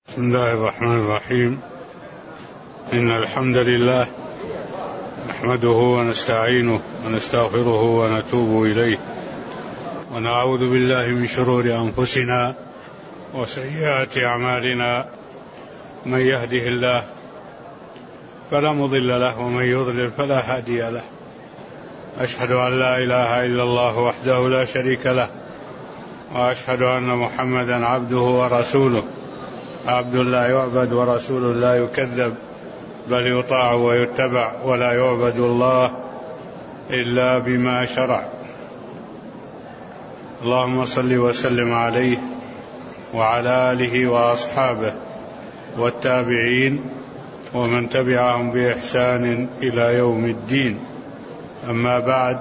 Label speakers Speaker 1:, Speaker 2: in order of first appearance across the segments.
Speaker 1: بسم الله الرحمن الرحيم. إن الحمد لله نحمده ونستعينه ونستغفره ونتوب إليه، ونعوذ بالله من شرور أنفسنا وسيئات أعمالنا. من يهده الله فلا مضل له، ومن يضلل فلا هادي له. أشهد أن لا إله إلا الله وحده لا شريك له، وأشهد أن محمدا عبده ورسوله، عبد لا يعبد ورسول لا يكذب، بل يطاع ويتبع، ولا يعبد الله إلا بما شرع. اللهم صل وسلم عليه وعلى آله وأصحابه والتابعين ومن تبعهم بإحسان إلى يوم الدين. أما بعد،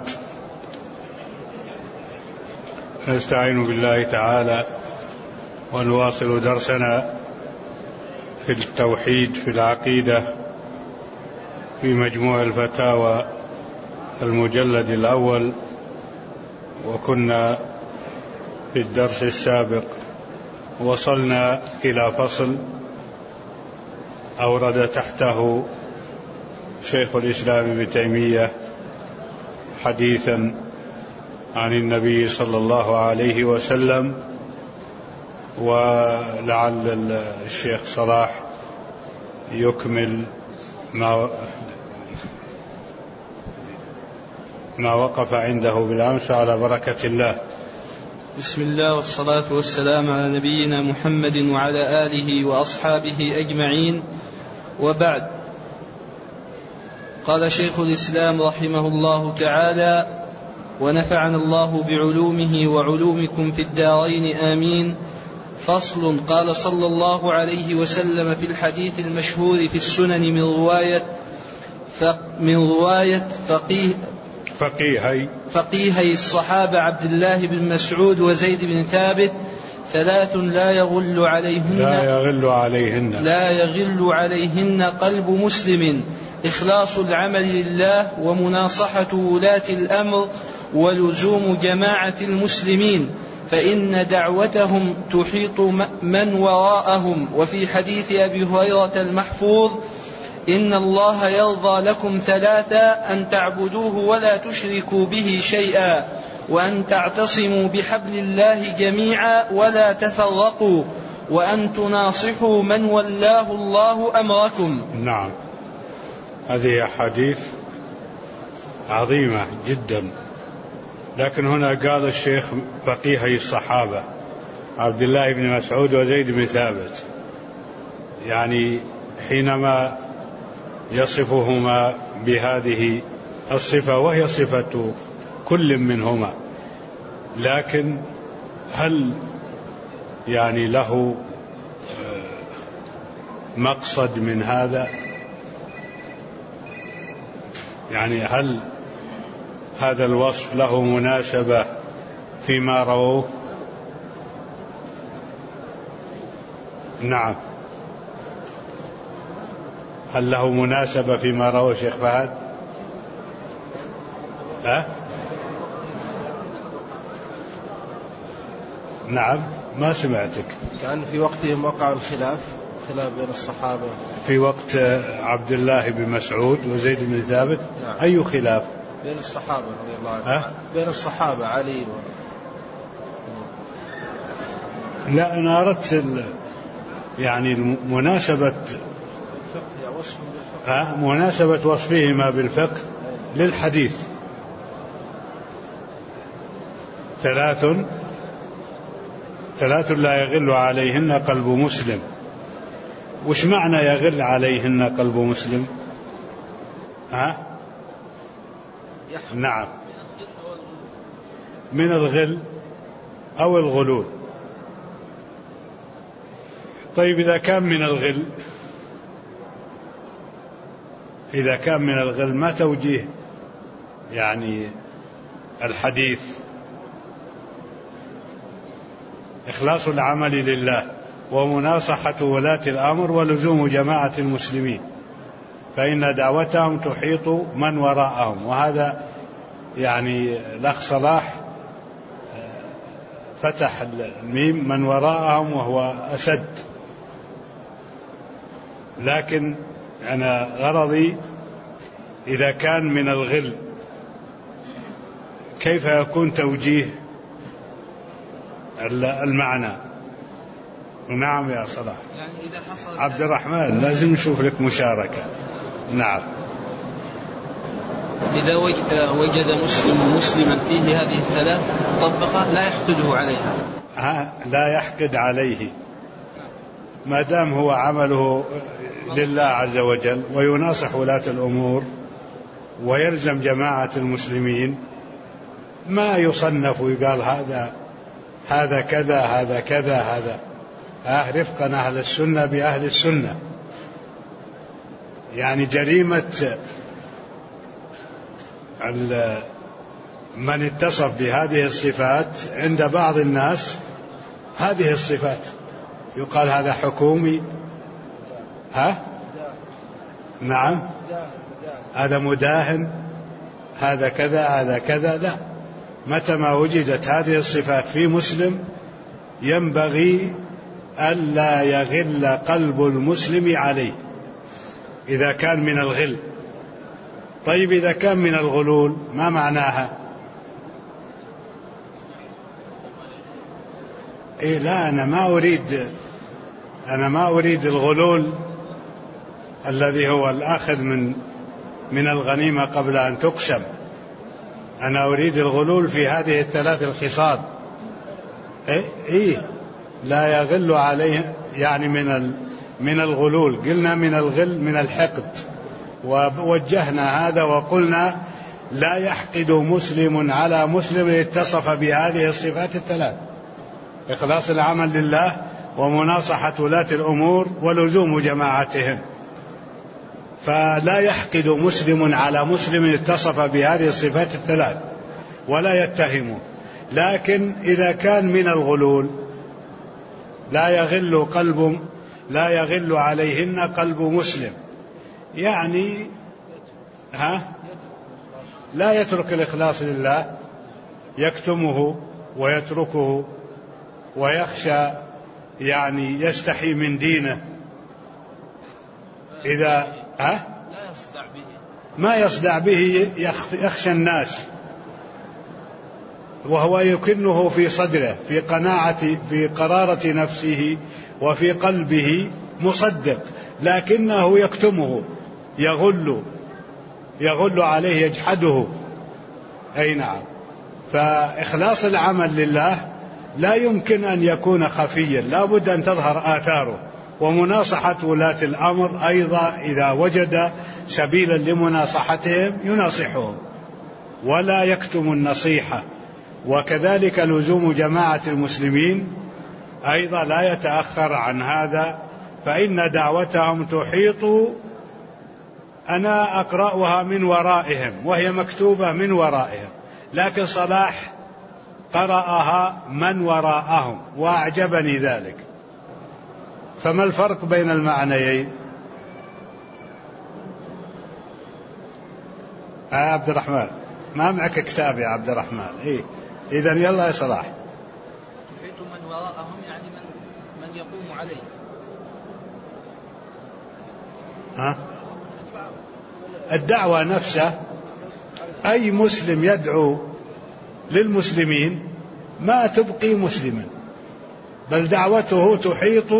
Speaker 1: نستعين بالله تعالى ونواصل درسنا في التوحيد في العقيدة في مجموع الفتاوى المجلد الأول، وكنا في الدرس السابق وصلنا إلى فصل أورد تحته شيخ الإسلام ابن تيمية حديثا عن النبي صلى الله عليه وسلم، ولعل الشيخ صلاح يكمل ما وقف عنده بالأمس على بركة الله.
Speaker 2: بسم الله والصلاة والسلام على نبينا محمد وعلى آله وأصحابه أجمعين، وبعد. قال شيخ الإسلام رحمه الله تعالى: ونفعنا الله بعلومه وعلومكم في الدارين آمين. فصل. قال صلى الله عليه وسلم في الحديث المشهور في السنن من رواية فقيهي الصحابة عبد الله بن مسعود وزيد بن ثابت: ثلاث لا يغل عليهن قلب مسلم: إخلاص العمل لله، ومناصحة ولاة الأمر، ولزوم جماعة المسلمين، فإن دعوتهم تحيط من وراءهم. وفي حديث أبي هريرة المحفوظ: إن الله يرضى لكم ثلاثا: أن تعبدوه ولا تشركوا به شيئا، وأن تعتصموا بحبل الله جميعا ولا تفرقوا، وأن تناصحوا من ولاه الله أمركم.
Speaker 1: نعم، هذه أحاديث عظيمة جدا، لكن هنا قال الشيخ فقيهي الصحابة عبد الله بن مسعود وزيد بن ثابت، يعني حينما يصفهما بهذه الصفة، وهي صفة كل منهما، لكن هل يعني له مقصد من هذا؟ يعني هل هذا الوصف له مناسبة فيما رووه؟ نعم، هل له مناسبة فيما رواه شيخ فهد؟ نعم، ما سمعتك.
Speaker 3: كان في وقتهم وقع خلاف بين الصحابة
Speaker 1: في وقت عبد الله بن مسعود وزيد بن ثابت.
Speaker 3: نعم.
Speaker 1: أي خلاف؟
Speaker 3: بين الصحابة رضي الله عنهم. بين الصحابة علي
Speaker 1: لا، أنا أردت يعني مناسبة مناسبة وصفهما بالفقه للحديث. ثلاث لا يغل عليهن قلب مسلم. وش معنى يغل عليهن قلب مسلم؟ نعم، من الغل أو الغلول. طيب، إذا كان من الغل ما توجيه يعني الحديث؟ إخلاص العمل لله، ومناصحة ولاة الأمر، ولزوم جماعة المسلمين، فإن دعوتهم تحيط من وراءهم. وهذا يعني الأخ صلاح فتح الميم من وراءهم وهو أسد، لكن أنا غرضي إذا كان من الغل كيف يكون توجيه المعنى؟ نعم يا صلاح.
Speaker 2: يعني إذا حصل
Speaker 1: عبد الرحمن لازم نشوف لك مشاركة. نعم.
Speaker 2: إذا وجد مسلم مسلما فيه هذه الثلاث طبقة لا يحقده عليها.
Speaker 1: لا يحقد عليه ما دام هو عمله لله عز وجل ويناصح ولاة الأمور ويلزم جماعة المسلمين، ما يصنف ويقال هذا كذا هذا كذا هذا. رفقا أهل السنة بأهل السنة. يعني جريمة من اتصف بهذه الصفات عند بعض الناس، هذه الصفات يقال هذا حكومي، نعم، هذا مداهن، هذا كذا هذا كذا. لا، متى ما وجدت هذه الصفات في مسلم ينبغي ألا يغل قلب المسلم عليه إذا كان من الغل. طيب إذا كان من الغلول ما معناها؟ لا، أنا ما أريد الغلول الذي هو الأخذ من الغنيمة قبل أن تقسم. أنا أريد الغلول في هذه الثلاث الخصال. لا يغل عليه، يعني من الغلول. قلنا من الغل من الحقد، ووجهنا هذا وقلنا لا يحقد مسلم على مسلم اتصف بهذه الصفات الثلاث: إخلاص العمل لله، ومناصحة ولاة الأمور، ولزوم جماعتهم. فلا يحقد مسلم على مسلم اتصف بهذه الصفات الثلاث ولا يتهمه. لكن إذا كان من الغلول لا يغل عليهن قلب مسلم، يعني لا يترك الإخلاص لله، يكتمه ويتركه ويخشى، يعني يستحي من دينه. إذا ما يصدع به يخشى الناس، وهو يكنه في صدره في قرارة نفسه وفي قلبه مصدق، لكنه يكتمه، يغل عليه، يجحده. أي نعم. فإخلاص العمل لله لا يمكن أن يكون خفيا، لا بد أن تظهر آثاره. ومناصحة ولاة الأمر أيضا إذا وجد سبيلا لمناصحتهم يناصحهم ولا يكتم النصيحة. وكذلك لزوم جماعة المسلمين أيضا لا يتأخر عن هذا، فإن دعوتهم تحيط. أنا أقرأها من ورائهم وهي مكتوبة من ورائهم، لكن صلاح قرأها من وراءهم وأعجبني ذلك. فما الفرق بين المعنيين؟ عبد الرحمن، ما معك كتاب يا عبد الرحمن؟ إذن يلا يا صلاح.
Speaker 2: تحيط من وراءهم يعني من يقوم عليه.
Speaker 1: الدعوة نفسه، أي مسلم يدعو للمسلمين ما تبقي مسلما، بل دعوته تحيط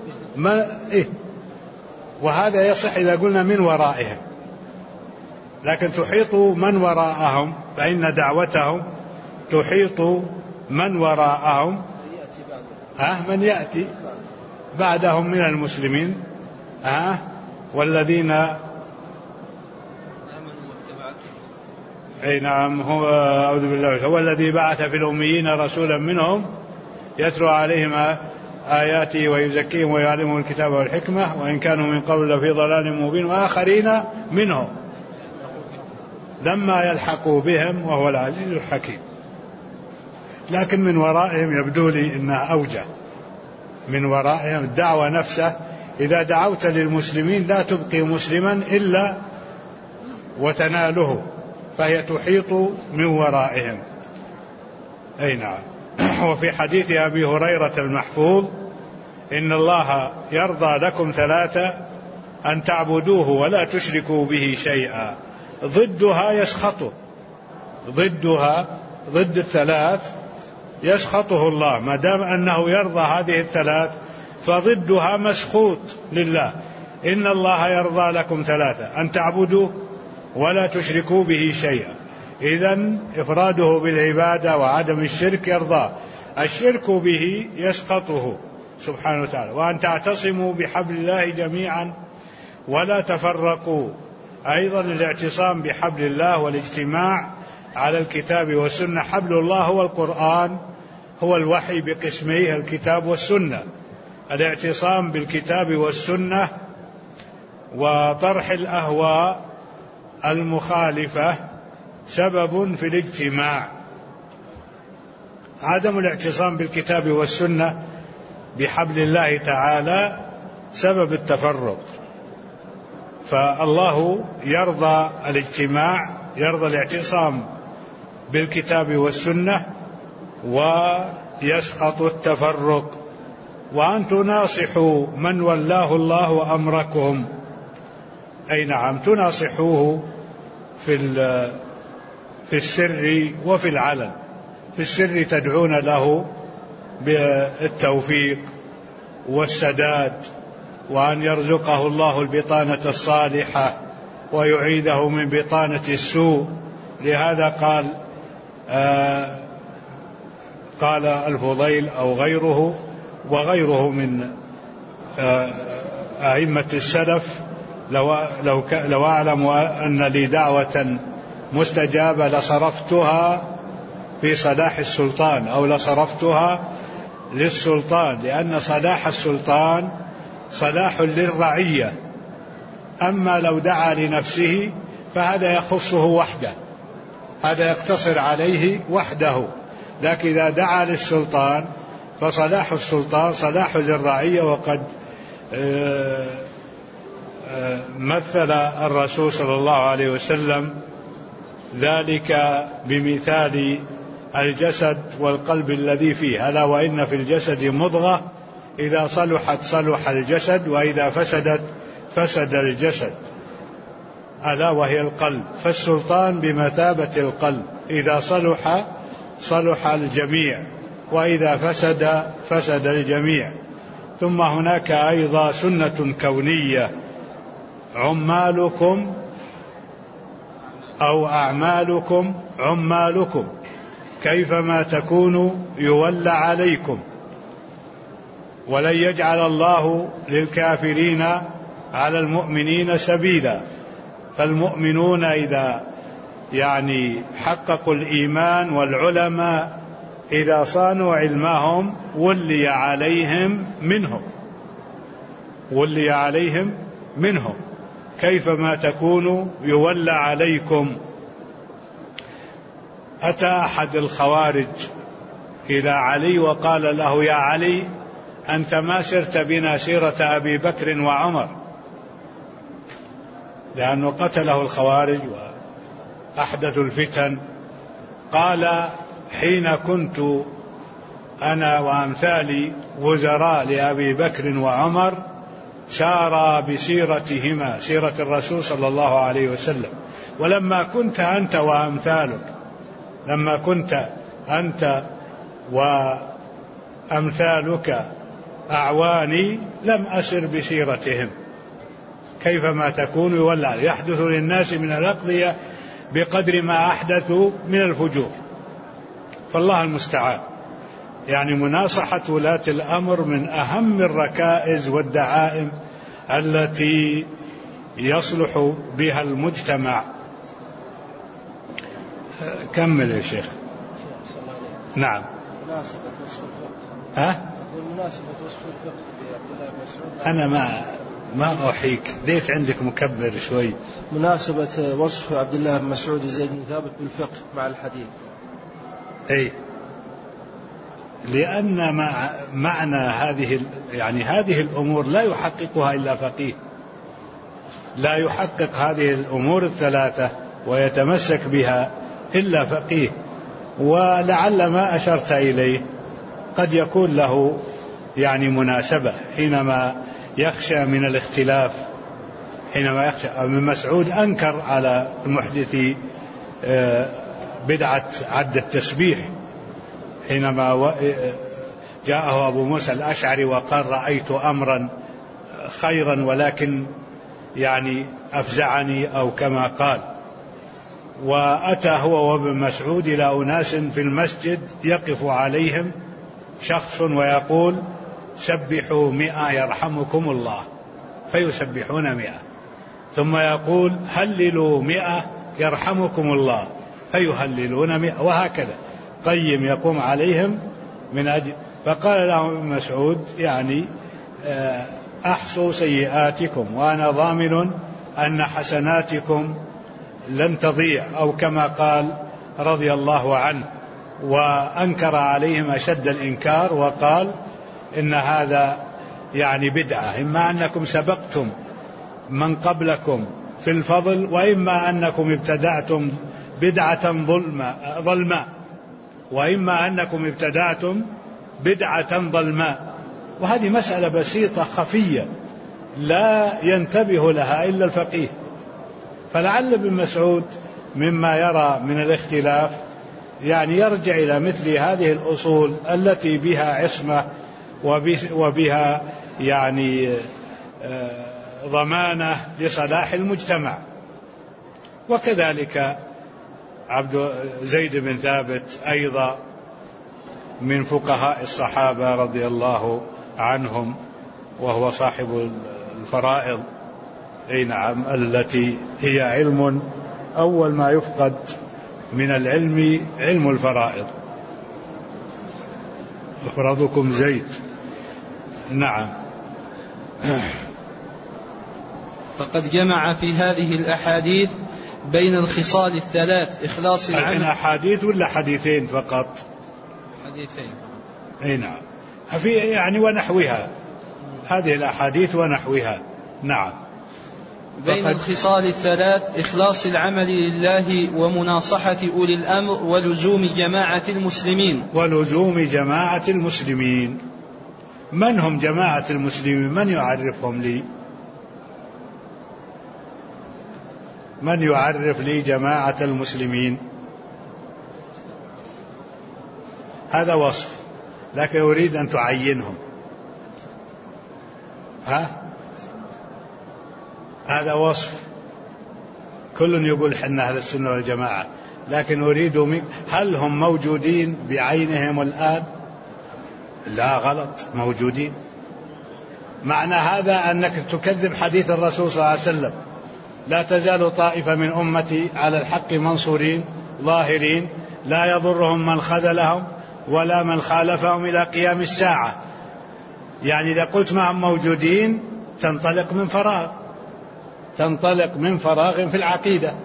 Speaker 1: وهذا يصح إذا قلنا من ورائهم، لكن تحيط من وراءهم، فإن دعوتهم تحيط من وراءهم، من يأتي بعدهم من المسلمين، والذين نعم. هو الذي بعث في الأميين رسولا منهم يتلو عليهم آياته ويزكيهم ويعلمهم الكتاب والحكمة وإن كانوا من قبل لفي ضلال مبين وآخرين منهم لما يلحقوا بهم وهو العزيز الحكيم. لكن من ورائهم يبدو لي إنها أوجه. من ورائهم الدعوة نفسه، إذا دعوت للمسلمين لا تبقي مسلما إلا وتناله، فهي تحيط من ورائهم. أي نعم. وفي حديث أبي هريرة المحفوظ: إن الله يرضى لكم ثلاثة أن تعبدوه ولا تشركوا به شيئا. ضدها يسخطه، ضد الثلاث يسخطه الله، ما دام أنه يرضى هذه الثلاث فضدها مسخوط لله. إن الله يرضى لكم ثلاثة: أن تعبدوا ولا تشركوا به شيئا. إذن إفراده بالعبادة وعدم الشرك يرضاه، الشرك به يسقطه سبحانه وتعالى. وأن تعتصموا بحبل الله جميعا ولا تفرقوا، أيضا الاعتصام بحبل الله والاجتماع على الكتاب والسنة. حبل الله هو القرآن، هو الوحي بقسميه الكتاب والسنة. الاعتصام بالكتاب والسنة وطرح الأهواء المخالفة سبب في الاجتماع. عدم الاعتصام بالكتاب والسنة بحبل الله تعالى سبب التفرق. فالله يرضى الاجتماع، يرضى الاعتصام بالكتاب والسنة، ويسخط التفرق. وأن تناصحوا من ولاه الله أمركم، أي نعم، تناصحوه في السر وفي العلن. في السر تدعون له بالتوفيق والسداد، وأن يرزقه الله البطانة الصالحة ويعيده من بطانة السوء. لهذا قال الفضيل أو غيره وغيره من أئمة السلف: لو أعلم أن لي دعوة مستجابة لصرفتها في صلاح السلطان، أو لصرفتها للسلطان، لأن صلاح السلطان صلاح للرعية. أما لو دعا لنفسه فهذا يخصه وحده، هذا يقتصر عليه وحده. لكن إذا دعا للسلطان فصلاح السلطان صلاح للرعية. وقد مثل الرسول صلى الله عليه وسلم ذلك بمثال الجسد والقلب الذي فيه: ألا وإن في الجسد مضغة إذا صلحت صلح الجسد وإذا فسدت فسد الجسد، ألا وهي القلب. فالسلطان بمثابة القلب، إذا صلح صلح الجميع وإذا فسد فسد الجميع. ثم هناك أيضا سنة كونية: عمالكم أو أعمالكم عمالكم، كيفما تكونوا يولى عليكم. ولن يجعل الله للكافرين على المؤمنين سبيلا. فالمؤمنون إذا حققوا الإيمان، والعلماء إذا صانوا علمهم ولي عليهم منهم كيفما تكونوا يولى عليكم. أتى أحد الخوارج إلى علي وقال له: يا علي، أنت ما سرت بنا سيرة أبي بكر وعمر، لأنه قتله الخوارج وأحدثوا الفتن. قال: حين كنت أنا وأمثالي وزراء لأبي بكر وعمر سارا بسيرتهما، سيرة الرسول صلى الله عليه وسلم. ولما كنت أنت وأمثالك، لما كنت أنت وأمثالك أعواني لم أسر بسيرتهم. كيفما تكون يولى. يحدث للناس من الأقضية بقدر ما أحدثوا من الفجور. فالله المستعان. مناصحة ولاة الأمر من أهم الركائز والدعائم التي يصلح بها المجتمع. كمل يا شيخ. نعم.
Speaker 3: مناسبة وصف
Speaker 1: الفقه.
Speaker 3: مناسبة وصف الفقه بعبد الله بن مسعود.
Speaker 1: أنا ما أحيك، ليت عندك مكبر شوي.
Speaker 3: مناسبة وصف عبد الله بن مسعود وزيد بن ثابت بالفقه مع الحديث.
Speaker 1: أي، لأن معنى هذه الأمور لا يحققها إلا فقيه، لا يحقق هذه الأمور الثلاثة ويتمسك بها إلا فقيه. ولعل ما أشرت إليه قد يكون له مناسبة حينما يخشى من الاختلاف حينما يخشى. ابن مسعود أنكر على المحدثي بدعة عد التسبيح حينما جاءه أبو موسى الأشعري وقال رأيت أمرا خيرا ولكن يعني أفزعني أو كما قال. وأتى هو وابن مسعود إلى أناس في المسجد يقف عليهم شخص ويقول سبحوا 100 يرحمكم الله، فيسبحون 100، ثم يقول هللوا 100 يرحمكم الله، فيهللون 100، وهكذا قيم يقوم عليهم من أجل. فقال لهم ابن مسعود يعني أحصوا سيئاتكم وأنا ضامن أن حسناتكم لن تضيع، أو كما قال رضي الله عنه. وأنكر عليهم أشد الإنكار وقال إن هذا يعني بدعة، إما أنكم سبقتم من قبلكم في الفضل، وإما أنكم ابتدعتم بدعة ظلماء، وإما أنكم ابتدعتم بدعة ظلماء. وهذه مسألة بسيطة خفية لا ينتبه لها إلا الفقيه. فلعل ابن مسعود مما يرى من الاختلاف يعني يرجع إلى مثل هذه الأصول التي بها عصمة وبها يعني ضمانة لصلاح المجتمع. وكذلك عبد زيد بن ثابت أيضا من فقهاء الصحابة رضي الله عنهم، وهو صاحب الفرائض، أي نعم، التي هي علم أول ما يفقد من العلم علم الفرائض. أفرضكم زيد. نعم.
Speaker 2: فقد جمع في هذه الأحاديث بين الخصال الثلاث: إخلاص العمل.
Speaker 1: أحاديث ولا حديثين فقط؟
Speaker 2: حديثين.
Speaker 1: أي نعم. في يعني ونحوها، هذه الأحاديث ونحوها. نعم.
Speaker 2: بين الخصال الثلاث: إخلاص العمل لله ومناصحة أولي الأمر ولزوم جماعة المسلمين.
Speaker 1: ولزوم جماعة المسلمين. من هم جماعة المسلمين؟ من يعرفهم لي؟ من يعرف لي جماعة المسلمين؟ هذا وصف، لكن أريد أن تعينهم. هذا وصف، كل يقول حنا أهل السنة والجماعة، لكن أريد هل هم موجودين بعينهم الآن؟ لا، غلط، موجودين. معنى هذا أنك تكذب حديث الرسول صلى الله عليه وسلم: لا تزال طائفة من أمتي على الحق منصورين ظاهرين لا يضرهم من خذلهم ولا من خالفهم إلى قيام الساعة. يعني إذا قلت ما هم موجودين تنطلق من فراغ في العقيدة.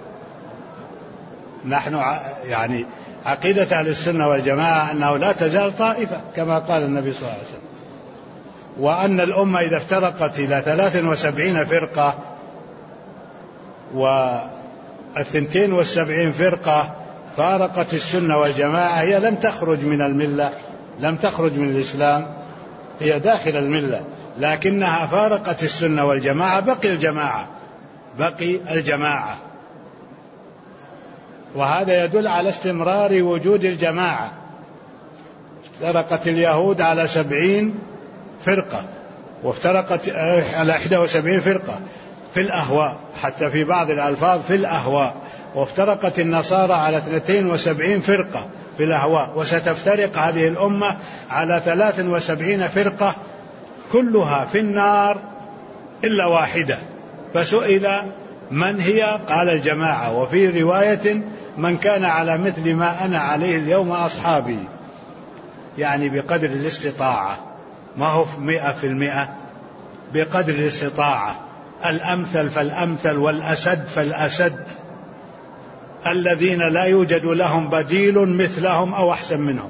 Speaker 1: نحن يعني عقيدة أهل السنة والجماعة أنه لا تزال طائفة كما قال النبي صلى الله عليه وسلم، وأن الأمة إذا افترقت إلى 73 فرقة و72 فرقة فارقت السنة والجماعة، هي لم تخرج من الملة، لم تخرج من الإسلام، هي داخل الملة، لكنها فارقت السنة والجماعة، بقي الجماعة. وهذا يدل على استمرار وجود الجماعة. افترقت اليهود على 70 فرقة، وافترقت على 71 فرقة في الأهواء، حتى في بعض الألفاظ في الأهواء، وافترقت النصارى على 72 فرقة في الأهواء، وستفترق هذه الأمة على 73 فرقة كلها في النار إلا واحدة. فسئل من هي؟ قال الجماعة. وفي رواية من كان على مثل ما أنا عليه اليوم أصحابي، يعني بقدر الاستطاعة، ما هو 100%، بقدر الاستطاعة، الأمثل فالأمثل والأسد فالأسد، الذين لا يوجد لهم بديل مثلهم أو أحسن منهم.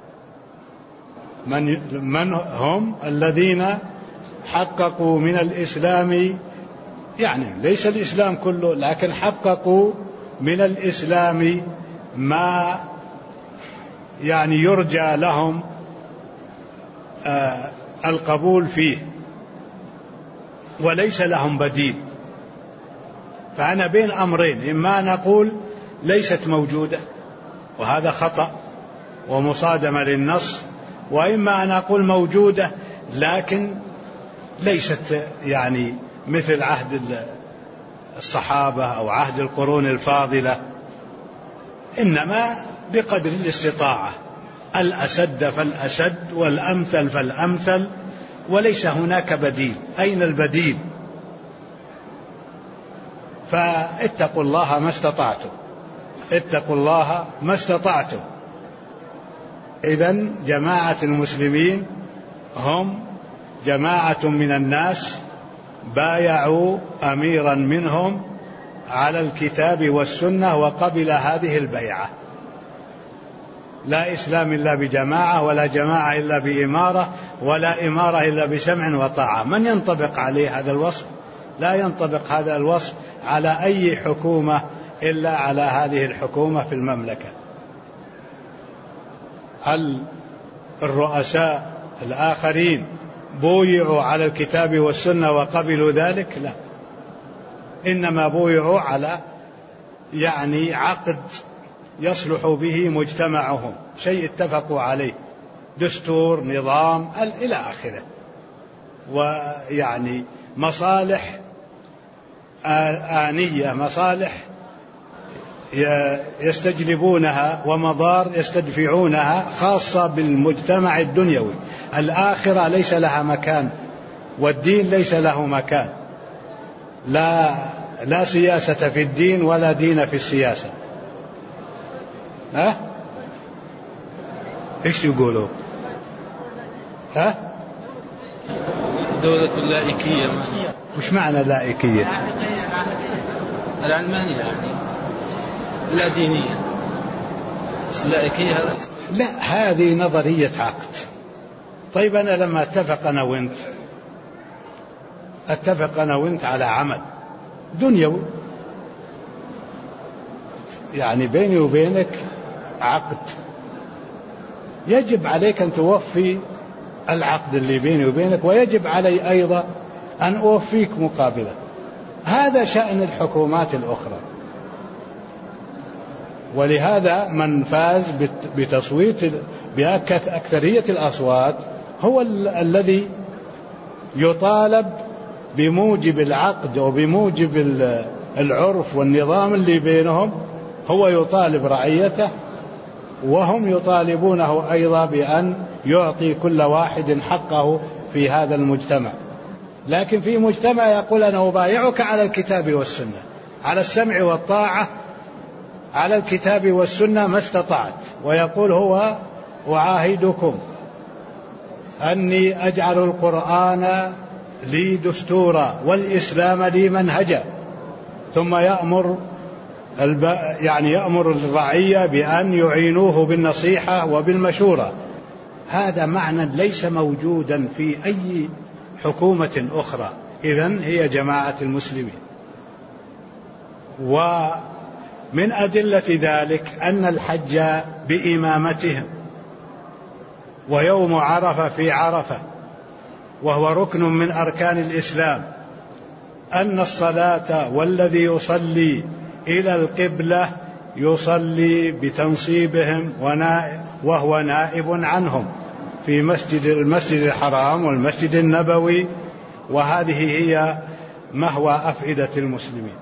Speaker 1: من هم؟ الذين حققوا من الإسلام، يعني ليس الإسلام كله، لكن حققوا من الإسلام ما يعني يرجى لهم القبول فيه، وليس لهم بديل.
Speaker 4: فأنا بين أمرين، إما نقول ليست موجودة وهذا خطأ ومصادمة للنص، وإما أن أقول موجودة لكن ليست يعني مثل عهد الصحابة أو عهد القرون الفاضلة، إنما بقدر الاستطاعة، الأسد فالأسد والأمثل فالأمثل، وليس هناك بديل. أين البديل؟ فاتقوا الله ما استطعتم، اتقوا الله ما استطعتم. إذن جماعة المسلمين هم جماعة من الناس بايعوا أميرا منهم على الكتاب والسنة وقبل هذه البيعة. لا إسلام إلا بجماعة، ولا جماعة إلا بإمارة، ولا إمارة إلا بسمع وطاعة. من ينطبق عليه هذا الوصف؟ لا ينطبق هذا الوصف على أي حكومة إلا على هذه الحكومة في المملكة. هل الرؤساء الآخرين بويعوا على الكتاب والسنة وقبلوا ذلك؟ لا، إنما بويعوا على يعني عقد يصلح به مجتمعهم، شيء اتفقوا عليه، دستور، نظام، إلى آخره، ويعني مصالح آنية، مصالح يستجلبونها ومضار يستدفعونها خاصة بالمجتمع الدنيوي. الآخرة ليس لها مكان، والدين ليس له مكان. لا سياسة في الدين ولا دين في السياسة. ها؟ ايش يقولوا؟ ها؟
Speaker 2: دولة اللائكية.
Speaker 4: وش معنى لائكية؟
Speaker 2: العلمانية يعني لا دينية، بس اللائكية هذا اسم.
Speaker 4: لا، هذه نظرية عقد. طيب أنا لما اتفق أنا وانت على عمل دنيوي، يعني بيني وبينك عقد، يجب عليك أن توفي العقد اللي بيني وبينك، ويجب علي أيضا أن أوفيك مقابله. هذا شأن الحكومات الأخرى. ولهذا من فاز بتصويت بأكثرية الأصوات هو الذي يطالب بموجب العقد وبموجب العرف والنظام اللي بينهم، هو يطالب رعيته، وهم يطالبونه أيضا بأن يعطي كل واحد حقه في هذا المجتمع. لكن في مجتمع يقول أنا أبايعك على الكتاب والسنة، على السمع والطاعة، على الكتاب والسنة ما استطعت، ويقول هو أعاهدكم أني أجعل القرآن لي دستورا والإسلام لي منهجا، ثم يأمر الرعية بأن يعينوه بالنصيحة وبالمشورة. هذا معنى ليس موجودا في أي حكومة أخرى. إذن هي جماعة المسلمين. ومن أدلة ذلك أن الحج بإمامتهم، ويوم عرفة في عرفة، وهو ركن من أركان الإسلام، أن الصلاة والذي يصلي إلى القبلة يصلي بتنصيبهم وهو نائب عنهم في المسجد الحرام والمسجد النبوي، وهذه هي مهوى أفئدة المسلمين،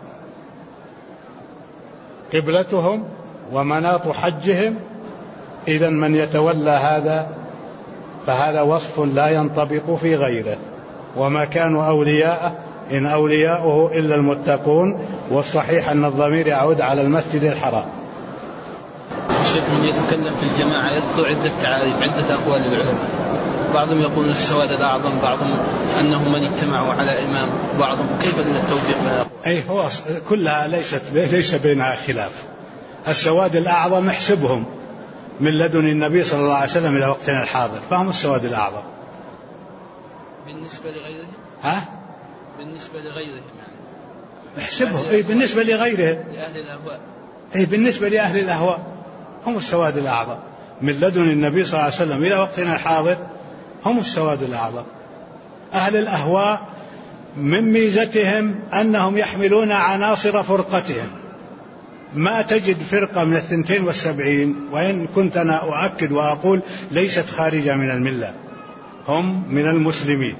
Speaker 4: قبلتهم ومناط حجهم. إذن من يتولى هذا فهذا وصف لا ينطبق في غيره. وما كانوا أولياءه إن أولياؤه إلا المتقون، والصحيح أن الضمير يعود على المسجد الحرام.
Speaker 2: الشيخ من يتكلم في الجماعة يذكر عدة تعاريف، عدة أقوال للعلماء، بعضهم يقول السواد الأعظم، بعضهم أنهم من اجتمعوا على إمام، بعضهم كيف التوفيق بين؟
Speaker 4: أي هو كلها ليس بينها خلاف. السواد الأعظم احسبهم من لدن النبي صلى الله عليه وسلم إلى وقتنا الحاضر، فهم السواد الأعظم.
Speaker 2: بالنسبة لغيرهم؟
Speaker 4: ها؟
Speaker 2: بالنسبة لغيرهم يعني
Speaker 4: احسبهم. أي بالنسبة لغيرهم،
Speaker 2: لأهل الأهواء.
Speaker 4: أي بالنسبة لأهل الأهواء هم السواد الأعظم من لدن النبي صلى الله عليه وسلم إلى وقتنا الحاضر، هم السواد الأعظم. أهل الأهواء من ميزتهم أنهم يحملون عناصر فرقتهم. ما تجد فرقة من 72، وإن كنت أنا أؤكد وأقول ليست خارجة من الملة، هم من المسلمين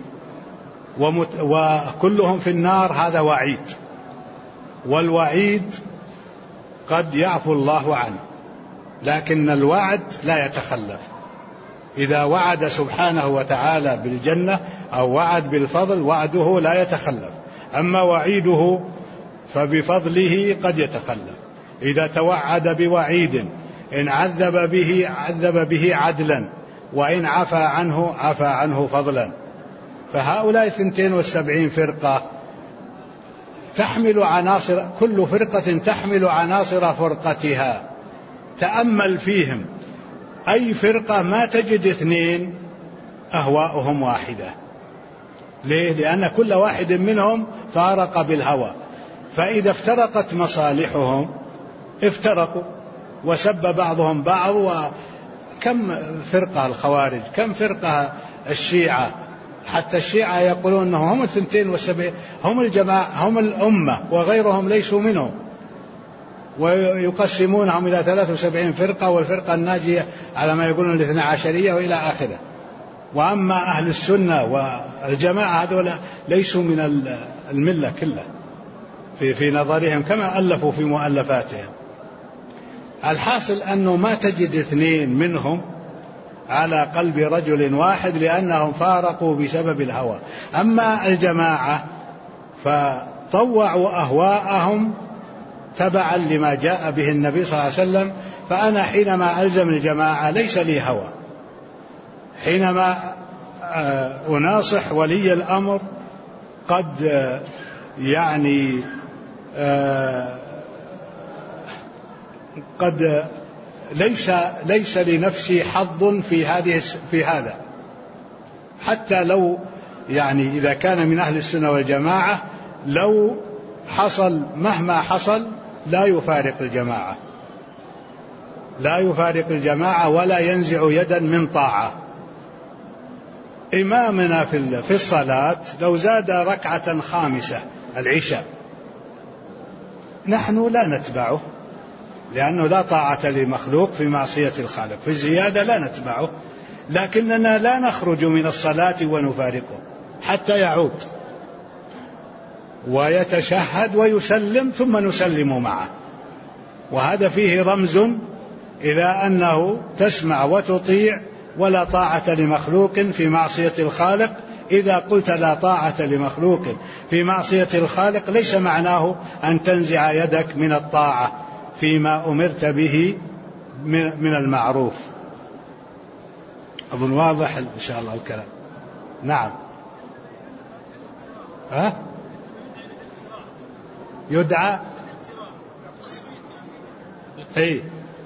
Speaker 4: وكلهم في النار. هذا وعيد، والوعيد قد يعفو الله عنه، لكن الوعد لا يتخلف. إذا وعد سبحانه وتعالى بالجنة أو وعد بالفضل وعده لا يتخلف، أما وعيده فبفضله قد يتخلف. إذا توعد بوعيد إن عذب به عدلا، وإن عفى عنه فضلا. فهؤلاء 72 فرقة تحمل عناصر، كل فرقة تحمل عناصر فرقتها. تأمل فيهم، أي فرقة ما تجد 2 أهواؤهم واحدة. ليه؟ لأن كل واحد منهم فارق بالهوى، فإذا افترقت مصالحهم افترقوا وسب بعضهم بعض. وكم فرقة الخوارج، كم فرقة الشيعة، حتى الشيعة يقولون أنهم هم 72، هم الجماعة، هم الأمة وغيرهم ليسوا منهم، ويقسمونهم إلى 73 فرقة، والفرقة الناجية على ما يقولون 12 وإلى آخره. وأما أهل السنة والجماعة هذول ليسوا من الملة كلها في نظرهم، كما ألفوا في مؤلفاتهم. الحاصل أنه ما تجد 2 منهم على قلب رجل واحد، لأنهم فارقوا بسبب الهوى. أما الجماعة فطوعوا أهواءهم تبعا لما جاء به النبي صلى الله عليه وسلم. فأنا حينما ألزم الجماعة ليس لي هوى، حينما أناصح ولي الأمر قد قد ليس لنفسي حظ في هذا، حتى لو إذا كان من أهل السنة والجماعة، لو حصل مهما حصل لا يفارق الجماعة ولا ينزع يدا من طاعة. إمامنا في الصلاة لو زاد ركعة خامسة العشاء نحن لا نتبعه، لأنه لا طاعة لمخلوق في معصية الخالق، في الزيادة لا نتبعه، لكننا لا نخرج من الصلاة ونفارقه حتى يعود ويتشهد ويسلم ثم نسلم معه. وهذا فيه رمز إلى أنه تسمع وتطيع، ولا طاعة لمخلوق في معصية الخالق. إذا قلت لا طاعة لمخلوق في معصية الخالق ليس معناه أن تنزع يدك من الطاعة فيما أمرت به من المعروف. أظن واضح إن شاء الله الكلام. نعم. يدعى أي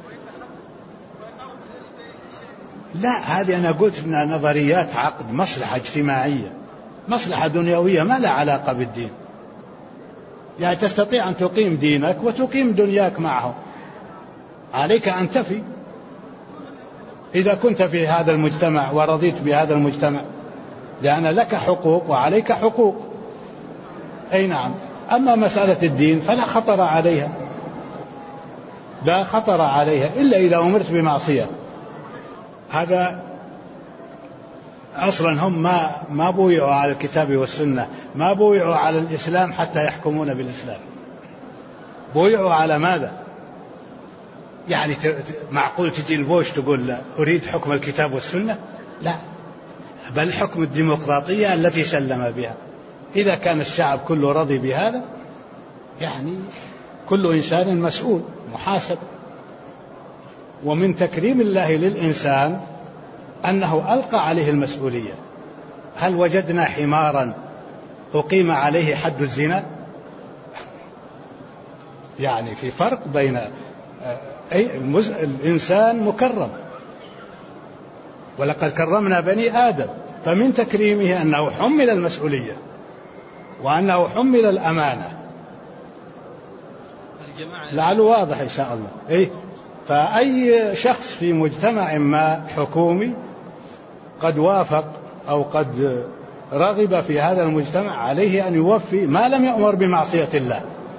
Speaker 4: لا، هذه أنا قلت من نظريات عقد، مصلحة اجتماعية، مصلحة دنيوية ما لا علاقة بالدين. تستطيع أن تقيم دينك وتقيم دنياك معه، عليك أن تفي إذا كنت في هذا المجتمع ورضيت بهذا المجتمع، لأن لك حقوق وعليك حقوق. أي نعم. أما مسألة الدين فلا خطر عليها، لا خطر عليها إلا إذا أمرت بمعصية. هذا أصلا هم ما بويعوا على الكتاب والسنة، ما بويعوا على الإسلام حتى يحكمون بالإسلام. بويعوا على ماذا؟ معقول تجي البوش تقول لا أريد حكم الكتاب والسنة؟ لا، بل حكم الديمقراطية التي سلم بها. إذا كان الشعب كله رضي بهذا كل إنسان مسؤول محاسب. ومن تكريم الله للإنسان أنه ألقى عليه المسؤولية. هل وجدنا حمارا أقيم عليه حد الزنا؟ في فرق بين الإنسان مكرم، ولقد كرمنا بني آدم، فمن تكريمه أنه حمل المسؤولية وأنه حمل الأمانة. لعله واضح إن شاء الله. فأي شخص في مجتمع ما حكومي قد وافق أو قد رغب في هذا المجتمع عليه أن يوفي ما لم يأمر بمعصية الله.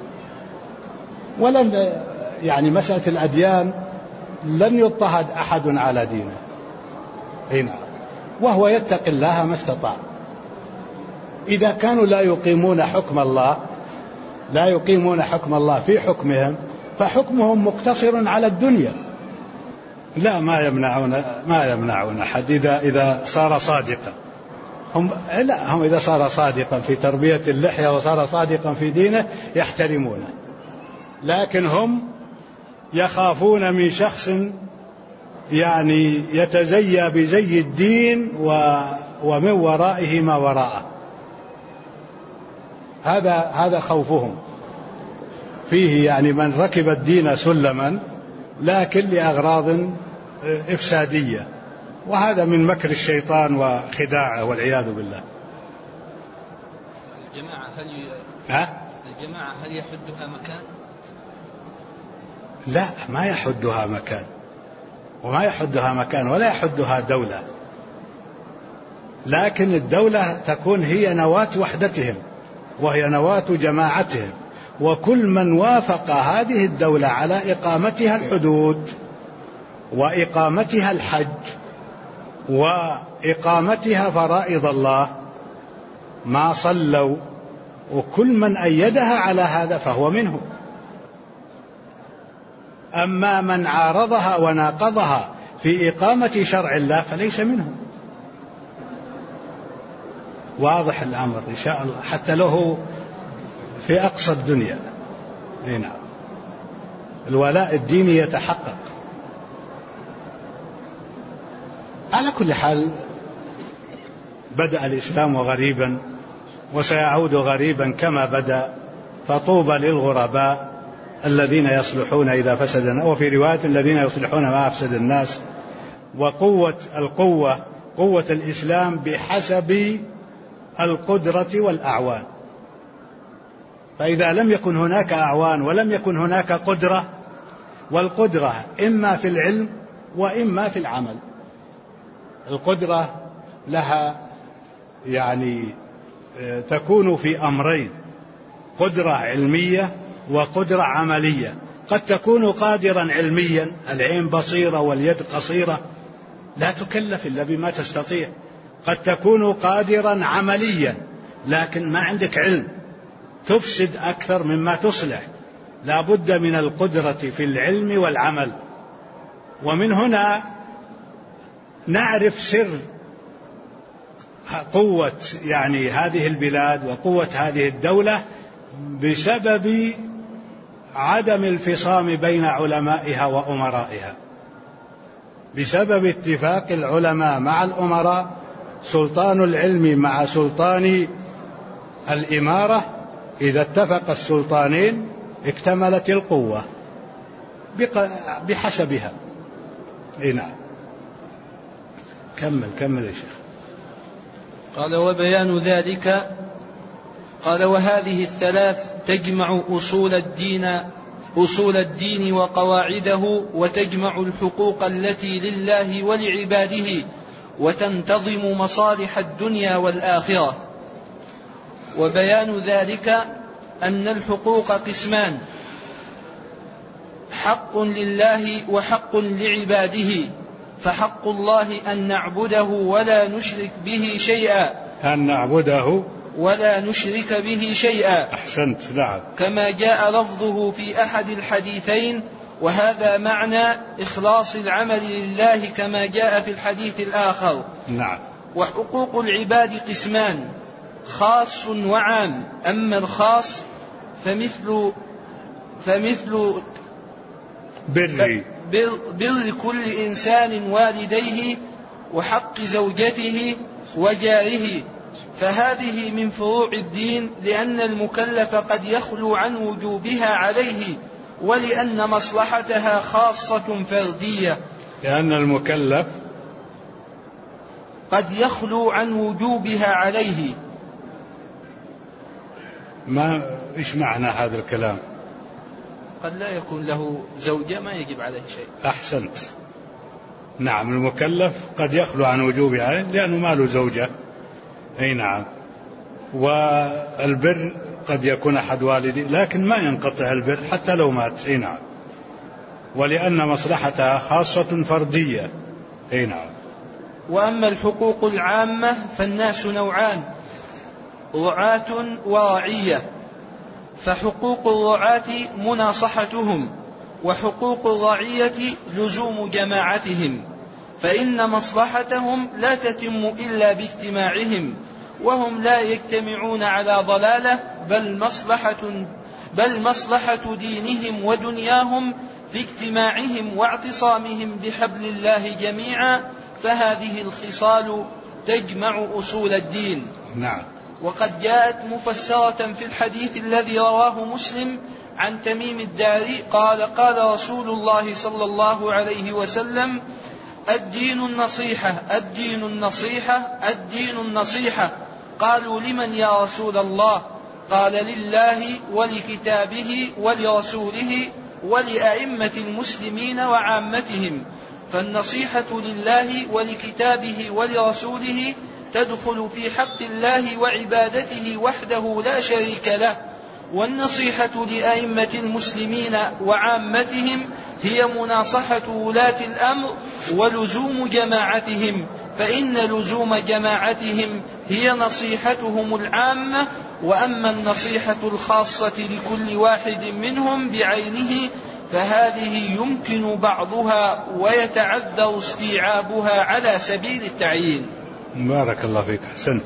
Speaker 4: ولن يعني مسألة الأديان لن يضطهد أحد على دينه هنا، وهو يتقي الله ما استطاع. إذا كانوا لا يقيمون حكم الله في حكمهم، فحكمهم مقتصر على الدنيا. لا، ما يمنعون أحد إذا صار صادقا. هم إذا صار صادقا في تربية اللحية وصار صادقا في دينه يحترمونه، لكن هم يخافون من شخص يعني يتزيى بزي الدين ومن ورائه ما وراءه. هذا خوفهم فيه، يعني من ركب الدين سلما لكن لأغراض إفسادية، وهذا من مكر الشيطان وخداعه والعياذ بالله.
Speaker 2: الجماعة هل يحدها مكان؟
Speaker 4: لا، ما يحدها مكان، وما يحدها مكان ولا يحدها دولة، لكن الدولة تكون هي نواة وحدتهم وهي نواة جماعتهم، وكل من وافق هذه الدولة على إقامتها الحدود وإقامتها الحج وإقامتها فرائض الله ما صلوا، وكل من أيدها على هذا فهو منهم. أما من عارضها وناقضها في إقامة شرع الله فليس منهم. واضح الأمر إن شاء الله، حتى له في أقصى الدنيا. نعم، الولاء الديني يتحقق. على كل حال بدأ الإسلام غريبا وسيعود غريبا كما بدأ، فطوبى للغرباء الذين يصلحون إذا فسد، وفي رواية الذين يصلحون ما أفسد الناس. قوة الإسلام بحسب القدرة والأعوان، فإذا لم يكن هناك أعوان ولم يكن هناك قدرة، والقدرة إما في العلم وإما في العمل. القدرة لها يعني تكون في أمرين: قدرة علمية وقدرة عملية. قد تكون قادرا علميا، العين بصيرة واليد قصيرة لا تكلف إلا بما تستطيع. قد تكون قادرا عمليا لكن ما عندك علم، تفسد أكثر مما تصلح. لا بد من القدرة في العلم والعمل. ومن هنا نعرف سر قوة يعني هذه البلاد وقوة هذه الدولة بسبب عدم الفصام بين علمائها وأمرائها، بسبب اتفاق العلماء مع الأمراء، سلطان العلم مع سلطان الإمارة. إذا اتفق السلطانين اكتملت القوة بحسبها. نعم، كمل يا شيخ.
Speaker 2: قال: وبيان ذلك، قال: وهذه الثلاث تجمع أصول الدين وقواعده، وتجمع الحقوق التي لله ولعباده، وتنتظم مصالح الدنيا والآخرة. وبيان ذلك أن الحقوق قسمان: حق لله وحق لعباده. فحق الله أن نعبده ولا نشرك به شيئا،
Speaker 4: أحسنت. نعم،
Speaker 2: كما جاء لفظه في أحد الحديثين، وهذا معنى إخلاص العمل لله كما جاء في الحديث الآخر.
Speaker 4: نعم.
Speaker 2: وحقوق العباد قسمان: خاص وعام. أما الخاص فمثل بر كل إنسان والديه، وحق زوجته وجاره، فهذه من فروع الدين، لأن المكلف قد يخلو عن وجوبها عليه، ولأن مصلحتها خاصة فردية.
Speaker 4: لأن المكلف
Speaker 2: قد يخلو عن وجوبها عليه.
Speaker 4: إيش معنى هذا الكلام؟
Speaker 2: قد لا يكون له زوجة ما يجب عليه شيء.
Speaker 4: أحسنت. نعم، المكلف قد يخلو عن وجوبها عليه لأنه ما له زوجة. أي نعم. والبر قد يكون أحد والدي، لكن ما ينقطع البر حتى لو مات. نعم. ولأن مصلحتها خاصة فردية. نعم.
Speaker 2: وأما الحقوق العامة فالناس نوعان: رعاة ورعية. فحقوق الرعاة مناصحتهم، وحقوق الرعية لزوم جماعتهم، فإن مصلحتهم لا تتم إلا باجتماعهم، وهم لا يجتمعون على ضلالة، بل مصلحة دينهم ودنياهم في اجتماعهم واعتصامهم بحبل الله جميعا، فهذه الخصال تجمع أصول الدين.
Speaker 4: نعم.
Speaker 2: وقد جاءت مفسرة في الحديث الذي رواه مسلم عن تميم الداري قال: قال رسول الله صلى الله عليه وسلم: الدين النصيحة، الدين النصيحة، الدين النصيحة. قالوا: لمن يا رسول الله؟ قال: لله ولكتابه ولرسوله ولأئمة المسلمين وعامتهم. فالنصيحة لله ولكتابه ولرسوله تدخل في حق الله وعبادته وحده لا شريك له، والنصيحة لأئمة المسلمين وعامتهم هي مناصحة ولاة الأمر ولزوم جماعتهم، فإن لزوم جماعتهم هي نصيحتهم العامة. وأما النصيحة الخاصة لكل واحد منهم بعينه فهذه يمكن بعضها ويتعذر استيعابها على سبيل التعيين.
Speaker 4: بارك الله فيك، أحسنت.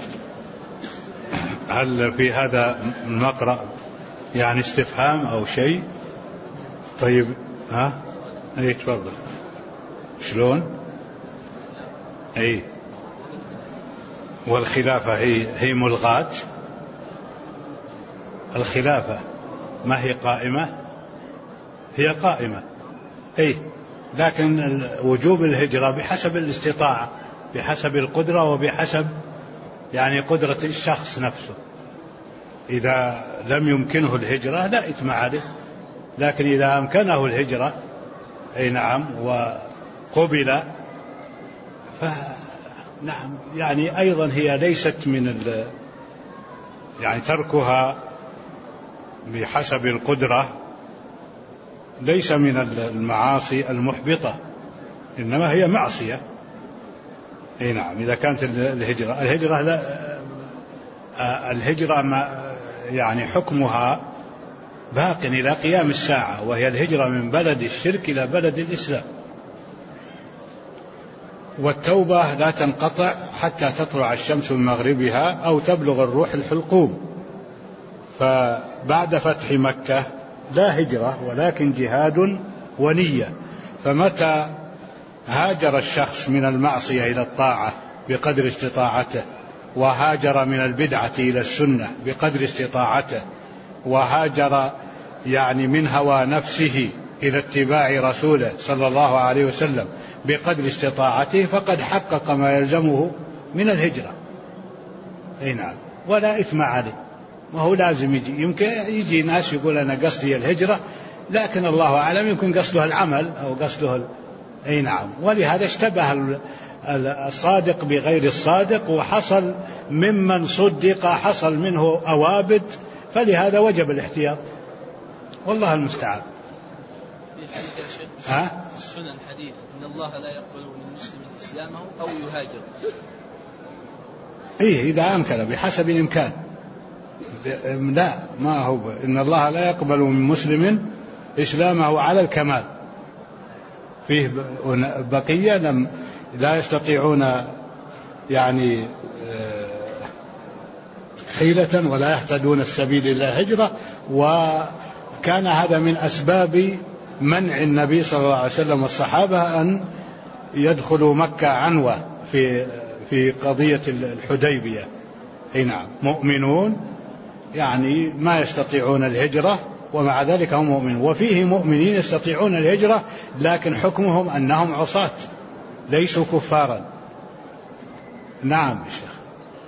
Speaker 4: هل في هذا المقرأ يعني استفهام أو شيء؟ طيب، أي تفضل. شلون؟ أي والخلافة هي ملغاة. الخلافة ما هي قائمة؟ هي قائمة، لكن وجوب الهجرة بحسب الاستطاعة، بحسب القدرة، وبحسب يعني قدرة الشخص نفسه. إذا لم يمكنه الهجرة لا إثم عليه، لكن إذا أمكنه الهجرة نعم وقبل فنعم، يعني أيضا هي ليست من يعني تركها بحسب القدرة ليس من المعاصي المحبطة، إنما هي معصية. نعم. إذا كانت الهجرة ما يعني حكمها باق إلى قيام الساعة، وهي الهجرة من بلد الشرك إلى بلد الإسلام. والتوبة لا تنقطع حتى تطلع الشمس من مغربها أو تبلغ الروح الحلقوم. فبعد فتح مكة لا هجرة ولكن جهاد ونية. فمتى هاجر الشخص من المعصية إلى الطاعة بقدر استطاعته، وهاجر من البدعة إلى السنة بقدر استطاعته، وهاجر يعني من هوى نفسه إلى اتباع رسوله صلى الله عليه وسلم بقدر استطاعته، فقد حقق ما يلزمه من الهجرة. نعم. ولا إثم عليه، ما هو لازم يمكن يجي ناس يقول أنا قصدي الهجرة، لكن الله أعلم يمكن قصده العمل أو قصده نعم. ولهذا اشتبه الصادق بغير الصادق، وحصل ممن صدق حصل منه أوابد، فلهذا وجب الاحتياط، والله المستعان.
Speaker 2: في حديث يا شيخ السنن حديث إن الله لا يقبل من مسلم إسلامه أو يهاجر.
Speaker 4: إذا أمكن بحسب الإمكان. لا، ما هو إن الله لا يقبل من مسلم إسلامه على الكمال، فيه بقية لا يستطيعون يعني حيلة ولا يهتدون السبيل إلا هجرة. وكان هذا من أسباب منع النبي صلى الله عليه وسلم والصحابة أن يدخلوا مكة عنوة في قضية الحديبية. نعم. مؤمنون يعني ما يستطيعون الهجرة، ومع ذلك هم مؤمنون. وفيه مؤمنين يستطيعون الهجرة لكن حكمهم أنهم عصاة ليسوا كفارا. نعم يا شيخ.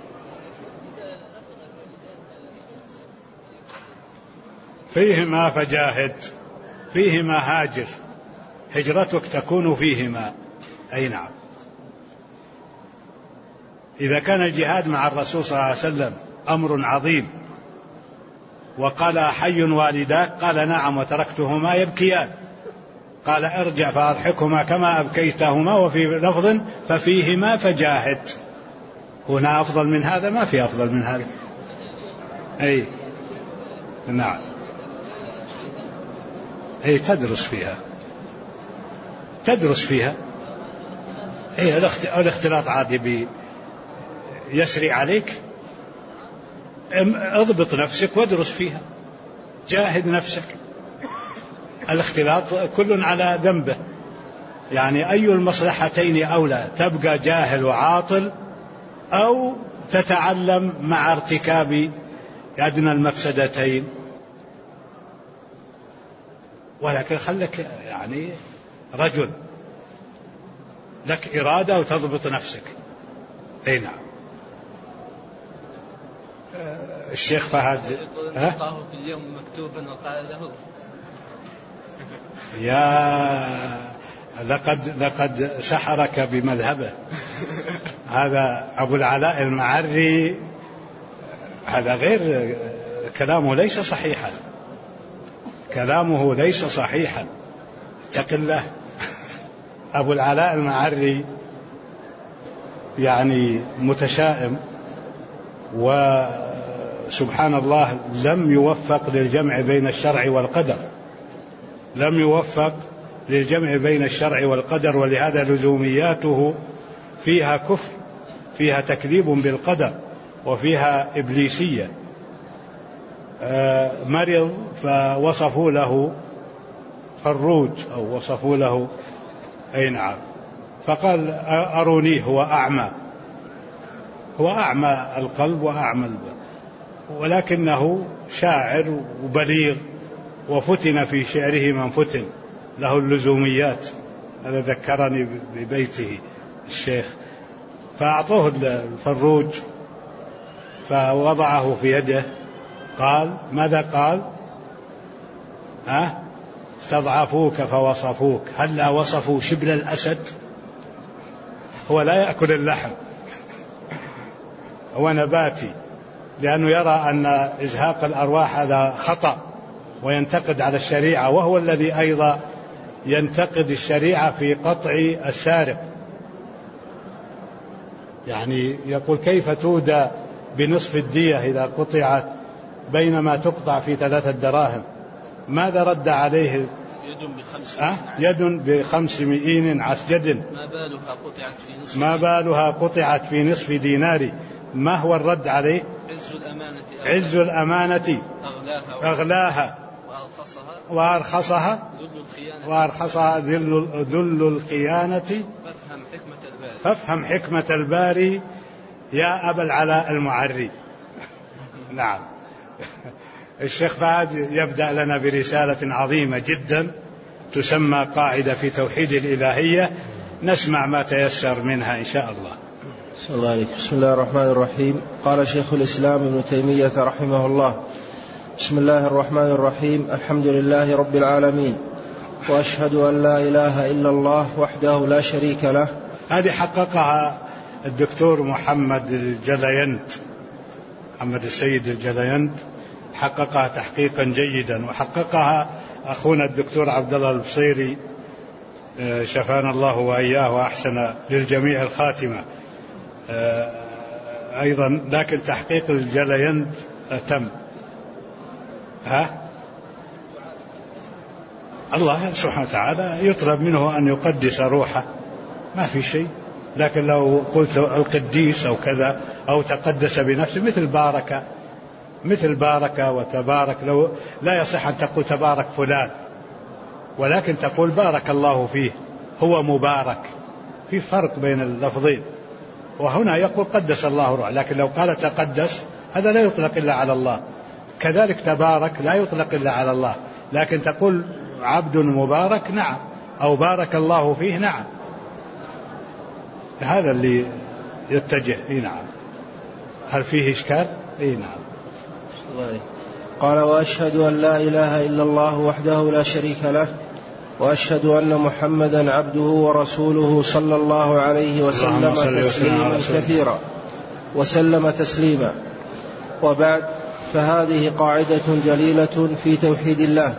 Speaker 4: فيهما فجاهد، فيهما هاجر، هجرتك تكون فيهما. نعم. إذا كان الجهاد مع الرسول صلى الله عليه وسلم أمر عظيم. وقال حي والداك؟ قال نعم، وتركتهما يبكيان. قال ارجع فأضحكهما كما أبكيتهما، وفي لفظ ففيهما فجاهد. هنا أفضل من هذا؟ ما في أفضل من هذا. أي نعم، أي تدرس فيها. أي الاختلاط عادي يسري عليك، اضبط نفسك وادرس فيها، جاهد نفسك. الاختلاط كل على ذنبه، يعني أي المصلحتين أولى؟ تبقى جاهل وعاطل أو تتعلم مع ارتكاب أدنى المفسدتين؟ ولكن خلك يعني رجل لك إرادة وتضبط نفسك. أي نعم. الشيخ فهد
Speaker 2: ألقاه في اليوم مكتوبا وقال له
Speaker 4: يا لقد سحرك بمذهبه. هذا أبو العلاء المعري، هذا غير كلامه، ليس صحيحا، كلامه ليس صحيحا، اتق الله. أبو العلاء المعري يعني متشائم، وسبحان الله لم يوفق للجمع بين الشرع والقدر، لم يوفق للجمع بين الشرع والقدر، ولهذا لزومياته فيها كفر، فيها تكذيب بالقدر، وفيها إبليسية. مرض فوصفوا له فروج أو وصفوا له أي نعم، فقال أرونيه، هو أعمى القلب وأعمى البصر، ولكنه شاعر وبليغ، وفتن في شعره من فتن، له اللزوميات. هذا ذكرني ببيته الشيخ. فأعطوه الفروج فوضعه في يده، قال ماذا قال؟ استضعفوك فوصفوك، هلا وصفوا شبل الأسد؟ هو لا يأكل اللحم، هو نباتي، لأنه يرى أن إزهاق الأرواح هذا خطأ وينتقد على الشريعة، وهو الذي أيضا ينتقد الشريعة في قطع السارق. يعني يقول كيف تودى بنصف الدية إذا قطعت بينما تقطع في 3 دراهم؟ ماذا رد عليه؟ يد ب5 مئين عسجد، ما بالها قطعت في نصف دينار. ما هو الرد عليه؟ عز الأمانة أغلاها وأرخصها ذل الخيانة. فافهم حكمة الباري يا أبا العلاء المعري. نعم. الشيخ فهد يبدأ لنا برسالة عظيمة جدا تسمى قاعدة في توحيد الإلهية، نسمع ما تيسر منها إن شاء الله.
Speaker 3: بسم الله الرحمن الرحيم. قال شيخ الإسلام ابن تيمية رحمه الله: بسم الله الرحمن الرحيم. الحمد لله رب العالمين، وأشهد أن لا إله إلا الله وحده لا شريك له.
Speaker 4: هذه حققها الدكتور محمد السيد الجليند، حققها تحقيقا جيدا، وحققها أخونا الدكتور عبد الله البصيري شفانا الله وإياه وأحسن للجميع الخاتمة أيضا، لكن تحقيق الجليند تم. الله سبحانه وتعالى يطلب منه أن يقدس روحه، ما في شيء. لكن لو قلت القديس أو كذا أو تقدس بنفسه مثل بارك وتبارك، لو لا يصح أن تقول تبارك فلان، ولكن تقول بارك الله فيه، هو مبارك، في فرق بين اللفظين. وهنا يقول قدس الله روحه، لكن لو قال تقدس هذا لا يطلق إلا على الله. كذلك تبارك لا يطلق إلا على الله، لكن تقول عبد مبارك نعم، أو بارك الله فيه نعم. هذا اللي يتجه. نعم. هل فيه إشكال؟ نعم.
Speaker 3: قال: وأشهد أن لا إله إلا الله وحده لا شريك له، وأشهد أن محمدا عبده ورسوله صلى الله عليه وسلم تسليما كثيرا وسلم تسليما. وبعد، فهذه قاعدة جليلة في توحيد الله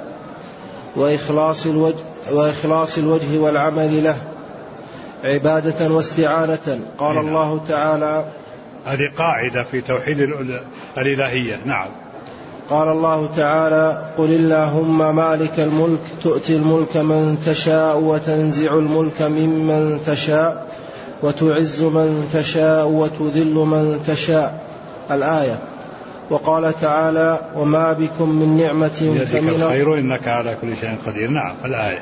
Speaker 3: وإخلاص الوجه والعمل له عبادة واستعانة. قال الله تعالى:
Speaker 4: هذه قاعدة في توحيد الإلهية. نعم.
Speaker 3: قال الله تعالى: قل اللهم مالك الملك تؤتي الملك من تشاء وتنزع الملك ممن تشاء وتعز من تشاء وتذل من تشاء. الآية. وقال تعالى: وما بكم من نعمة
Speaker 4: فمن الخير إنك على كل شيء قدير. نعم. الآية.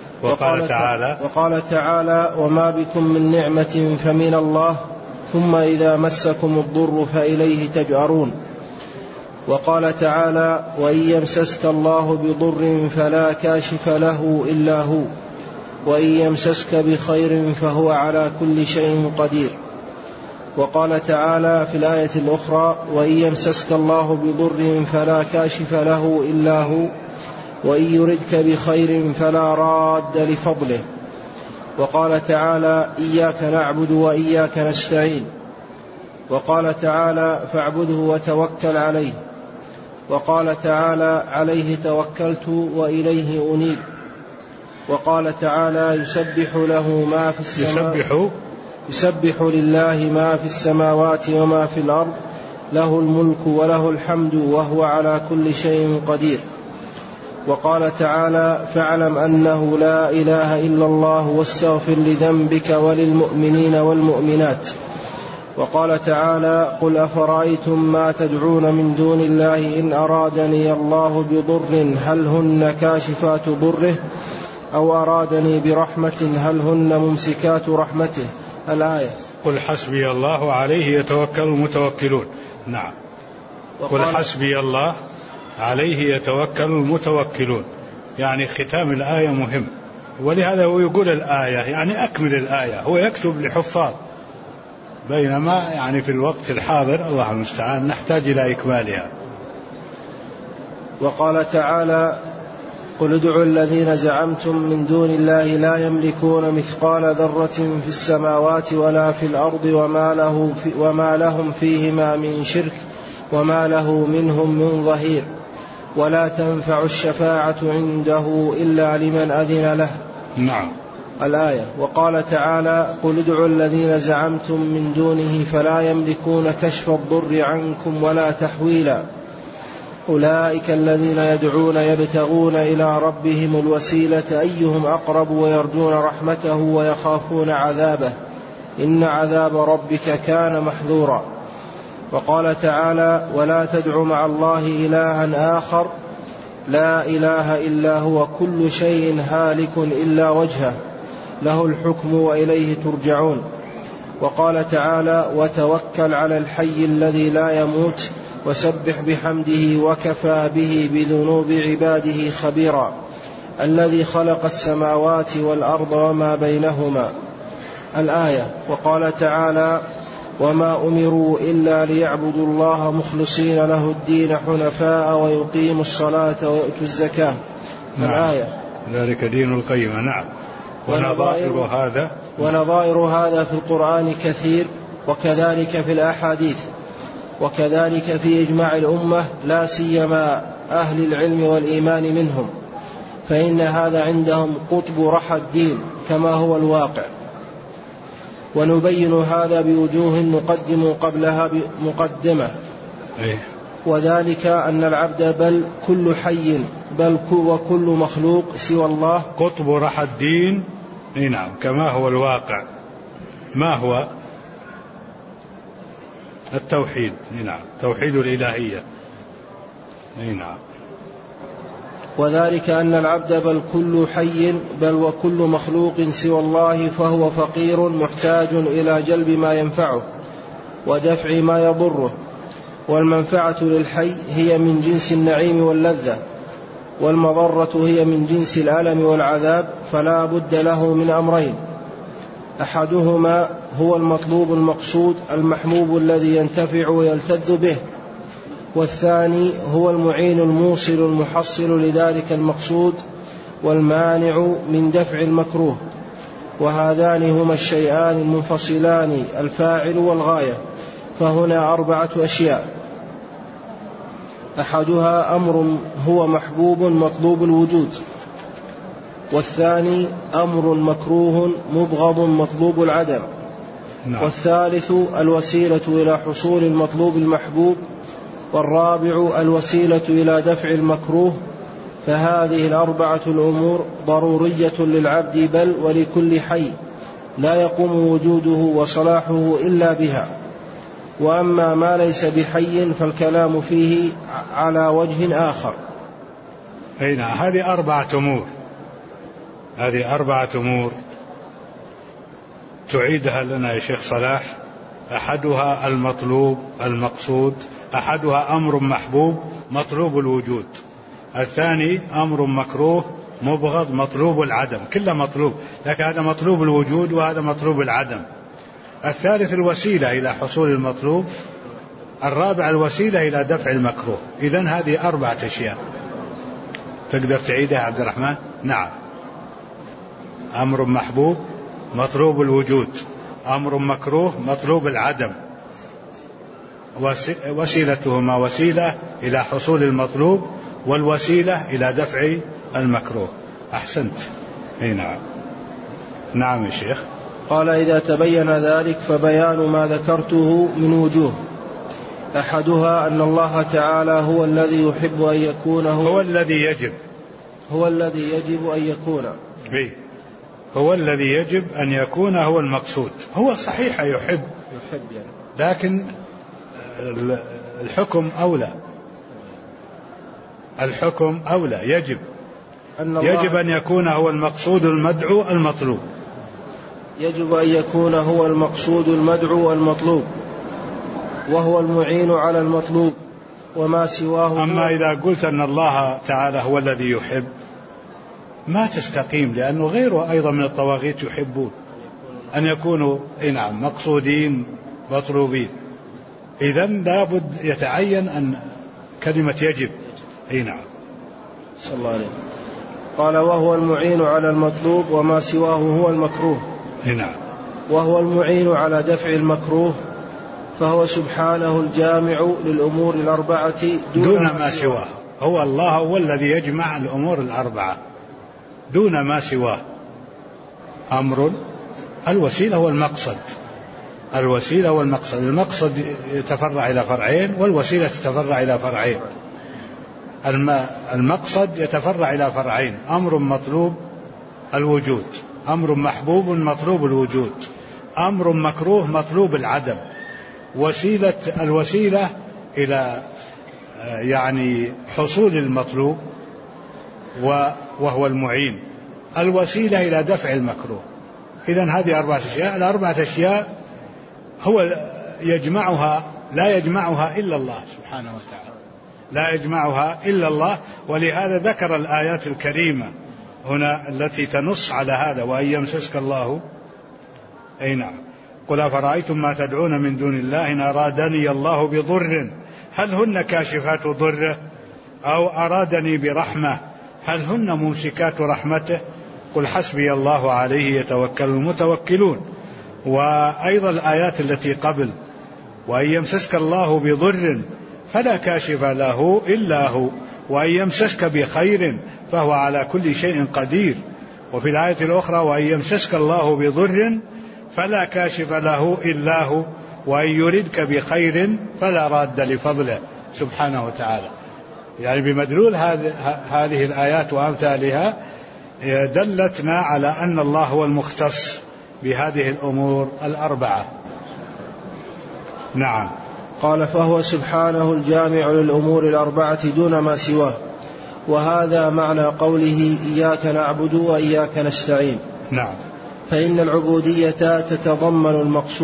Speaker 3: وقال تعالى: وما بكم من نعمة فمن الله ثم إذا مسكم الضر فإليه تجأرون. وقال تعالى: وإن يمسسك الله بضر فلا كاشف له إلا هو وإن يمسسك بخير فهو على كل شيء قدير. وقال تعالى في الآية الأخرى: وإن يمسسك الله بضر فلا كاشف له إلا هو وإن يردك بخير فلا راد لفضله. وقال تعالى: إياك نعبد وإياك نستعين. وقال تعالى: فاعبده وتوكل عليه. وقال تعالى: عليه توكلت وإليه أنيب. وقال تعالى: يسبح لله ما في السماوات وما في الأرض له الملك وله الحمد وهو على كل شيء قدير. وقال تعالى: فاعلم أنه لا إله إلا الله واستغفر لذنبك وللمؤمنين والمؤمنات. وقال تعالى: قل أفرأيتم ما تدعون من دون الله إن أرادني الله بضر هل هن كاشفات ضره أو أرادني برحمة هل هن ممسكات رحمته. الآية.
Speaker 4: قل حسبي الله عليه يتوكل المتوكلون. نعم. قل حسبي الله عليه يتوكل المتوكلون، يعني ختام الآية مهم، ولهذا هو يقول الآية يعني أكمل الآية، هو يكتب لحفاظ، بينما يعني في الوقت الحاضر الله المستعان نحتاج إلى إكمالها.
Speaker 3: وقال تعالى: قل ادعوا الذين زعمتم من دون الله لا يملكون مثقال ذرة في السماوات ولا في الأرض وما لهم فيهما من شرك وما له منهم من ظهير ولا تنفع الشفاعة عنده إلا لمن أذن له.
Speaker 4: نعم.
Speaker 3: الآية. وقال تعالى: قل ادعوا الذين زعمتم من دونه فلا يملكون كشف الضر عنكم ولا تحويلا أولئك الذين يدعون يبتغون إلى ربهم الوسيلة أيهم أقرب ويرجون رحمته ويخافون عذابه إن عذاب ربك كان محذورا. وقال تعالى: ولا تدع مع الله إلها آخر لا إله إلا هو كل شيء هالك إلا وجهه له الحكم وإليه ترجعون. وقال تعالى: وتوكل على الحي الذي لا يموت وسبح بحمده وكفى به بذنوب عباده خبيرا الذي خلق السماوات والأرض وما بينهما. الآية. وقال تعالى: وما أمروا إلا ليعبدوا الله مخلصين له الدين حنفاء ويقيموا الصلاة ويؤتوا الزكاة. الآية.
Speaker 4: ذلك دين القيمة. نعم.
Speaker 3: ونظائر هذا في القرآن كثير، وكذلك في الأحاديث، وكذلك في إجماع الأمة لا سيما أهل العلم والإيمان منهم، فإن هذا عندهم قطب رحى الدين كما هو الواقع. ونبين هذا بوجوه نقدم قبلها مقدمة، وذلك أن العبد بل كل حي بل وكل مخلوق سوى الله
Speaker 4: قطب رحى الدين. نعم. كما هو الواقع. ما هو التوحيد؟ نعم. توحيد الإلهية. نعم.
Speaker 3: وذلك أن العبد بل كل حي بل وكل مخلوق سوى الله فهو فقير محتاج إلى جلب ما ينفعه ودفع ما يضره، والمنفعة للحي هي من جنس النعيم واللذة، والمضرة هي من جنس الألم والعذاب، فلا بد له من أمرين: أحدهما هو المطلوب المقصود المحبوب الذي ينتفع ويلتذ به، والثاني هو المعين الموصل المحصل لذلك المقصود والمانع من دفع المكروه. وهذان هما الشيئان المنفصلان الفاعل والغاية. فهنا 4 أشياء: أحدها أمر هو محبوب مطلوب الوجود، والثاني أمر مكروه مبغض مطلوب العدم، والثالث الوسيلة إلى حصول المطلوب المحبوب، والرابع الوسيلة إلى دفع المكروه. فهذه الأربعة الأمور ضرورية للعبد بل ولكل حي، لا يقوم وجوده وصلاحه إلا بها. وأما ما ليس بحي فالكلام فيه على وجه آخر.
Speaker 1: هذه أربعة أمور تعيدها لنا يا شيخ صلاح. أحدها المطلوب المقصود، أحدها أمر محبوب مطلوب الوجود، الثاني أمر مكروه مبغض مطلوب العدم، كله مطلوب، لكن هذا مطلوب الوجود وهذا مطلوب العدم. الثالث الوسيلة إلى حصول المطلوب، الرابع الوسيلة إلى دفع المكروه. إذن هذه 4 أشياء. تقدر تعيدها عبد الرحمن؟ نعم. أمر محبوب مطلوب الوجود، أمر مكروه مطلوب العدم، وسيلتهما وسيلة إلى حصول المطلوب، والوسيلة إلى دفع المكروه. أحسنت. نعم. نعم يا شيخ.
Speaker 3: قال: إذا تبين ذلك فبيان ما ذكرته من وجوه. أحدها أن الله تعالى هو الذي يحب أن يكون
Speaker 1: هو الذي يجب
Speaker 3: أن يكون
Speaker 1: هو الذي يجب أن يكون هو المقصود. هو صحيح يحب
Speaker 3: يعني.
Speaker 1: لكن الحكم أولى. يجب أن يكون هو المقصود المدعو المطلوب.
Speaker 3: يجب أن يكون هو المقصود المدعو المطلوب، وهو المعين على المطلوب وما سواه.
Speaker 1: أما إذا قلت أن الله تعالى هو الذي يحب ما تستقيم، لأنه غيره أيضا من الطواغيت يحبون أن يكونوا مقصودين مطلوبين. إذن لابد يتعين أن كلمة يجب. نعم.
Speaker 3: صلى الله عليه. قال: وهو المعين على المطلوب وما سواه هو المكروه.
Speaker 1: نعم.
Speaker 3: وهو المعين على دفع المكروه، فهو سبحانه الجامع للأمور الأربعة
Speaker 1: دون ما سواه. هو الله هو الذي يجمع الأمور الأربعة دون ما سواه. أمر، الوسيلة والمقصد. المقصد يتفرع إلى فرعين، والوسيلة تتفرع إلى فرعين. المقصد يتفرع إلى فرعين: أمر مطلوب الوجود، أمر محبوب مطلوب الوجود، أمر مكروه مطلوب العدم. الوسيلة إلى حصول المطلوب وهو المعين، الوسيلة إلى دفع المكروه. إذن هذه 4 أشياء. ال4 أشياء هو يجمعها، لا يجمعها إلا الله سبحانه وتعالى، لا يجمعها إلا الله. ولهذا ذكر الآيات الكريمة هنا التي تنص على هذا: وأن يمسسك الله. نعم. قل أفرأيتم ما تدعون من دون الله إن أرادني الله بضر هل هن كاشفات ضره أو أرادني برحمة هل هن ممسكات رحمته قل حسبي الله عليه يتوكل المتوكلون. وأيضا الآيات التي قبل: وأن يمسسك الله بضر فلا كاشف له إلا هو وأن يمسسك بخير فهو على كل شيء قدير. وفي الآية الأخرى: وأن يمسسك الله بضر فلا كاشف له إلا هو وأن يردك بخير فلا راد لفضله سبحانه وتعالى. بمدلول هذه الآيات وأمثالها دلتنا على أن الله هو المختص بهذه الأمور الأربعة. نعم.
Speaker 3: قال: فهو سبحانه الجامع للأمور الأربعة دون ما سواه. وهذا معنى قوله: إياك نعبد وإياك نستعين.
Speaker 1: نعم.
Speaker 3: فإن العبودية تتضمن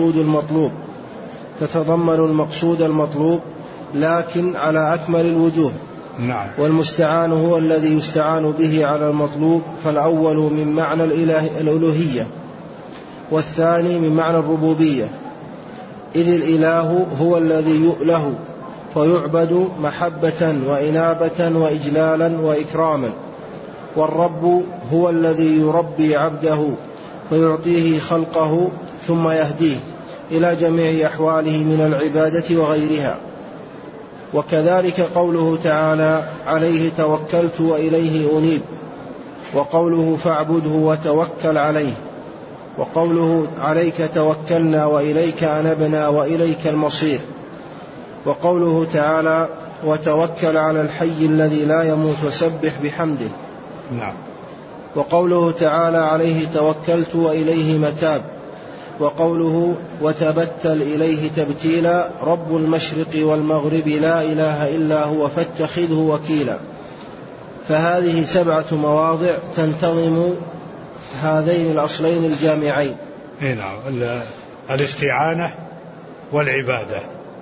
Speaker 3: المقصود المطلوب لكن على أكمل الوجوه.
Speaker 1: نعم.
Speaker 3: والمستعان هو الذي يستعان به على المطلوب، فالأول من معنى الألوهية، والثاني من معنى الربوبية، إذ الإله هو الذي يؤله ويعبد محبة وإنابة وإجلالا وإكراما، والرب هو الذي يربي عبده ويعطيه خلقه ثم يهديه إلى جميع أحواله من العبادة وغيرها. وكذلك قوله تعالى عليه توكلت وإليه أنيب، وقوله فاعبده وتوكل عليه، وقوله عليك توكلنا وإليك أنبنا وإليك المصير، وقوله تعالى وتوكل على الحي الذي لا يموت وسبح بحمده.
Speaker 1: نعم.
Speaker 3: وقوله تعالى عليه توكلت وإليه متاب، وقوله وتبتل إليه تبتيلا رب المشرق والمغرب لا إله إلا هو فاتخذه وكيلا. فهذه 7 مواضع تنتظم هذين الأصلين الجامعين.
Speaker 1: نعم. الاستعانة والعبادة.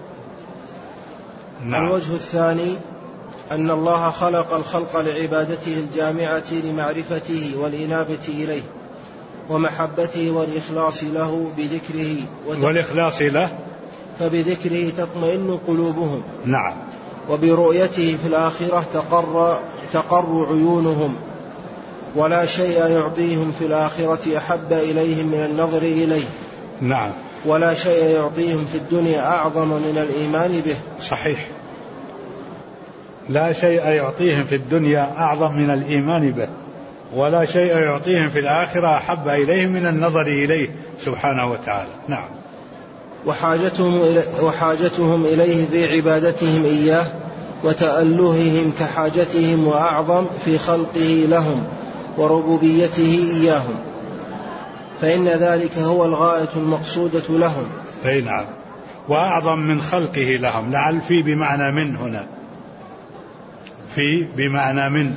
Speaker 3: نعم. الوجه الثاني أن الله خلق الخلق لعبادته الجامعة لمعرفته والإنابة إليه ومحبته والإخلاص له بذكره
Speaker 1: والإخلاص له
Speaker 3: فبذكره تطمئن قلوبهم.
Speaker 1: نعم.
Speaker 3: وبرؤيته في الآخرة تقر عيونهم، ولا شيء يعطيهم في الآخرة أحب إليهم من النظر إليه.
Speaker 1: نعم.
Speaker 3: ولا شيء يعطيهم في الدنيا أعظم من الإيمان به.
Speaker 1: صحيح. لا شيء يعطيهم في الدنيا أعظم من الإيمان به، ولا شيء يعطيهم في الآخرة أحب إليهم من النظر إليه سبحانه وتعالى. نعم.
Speaker 3: وحاجتهم إليه في عبادتهم إياه وتألههم كحاجتهم وأعظم في خلقه لهم وربوبيته إياهم، فإن ذلك هو الغاية المقصودة لهم.
Speaker 1: أي نعم. وأعظم من خلقه لهم، لعل في بمعنى من هنا، في بمعنى من.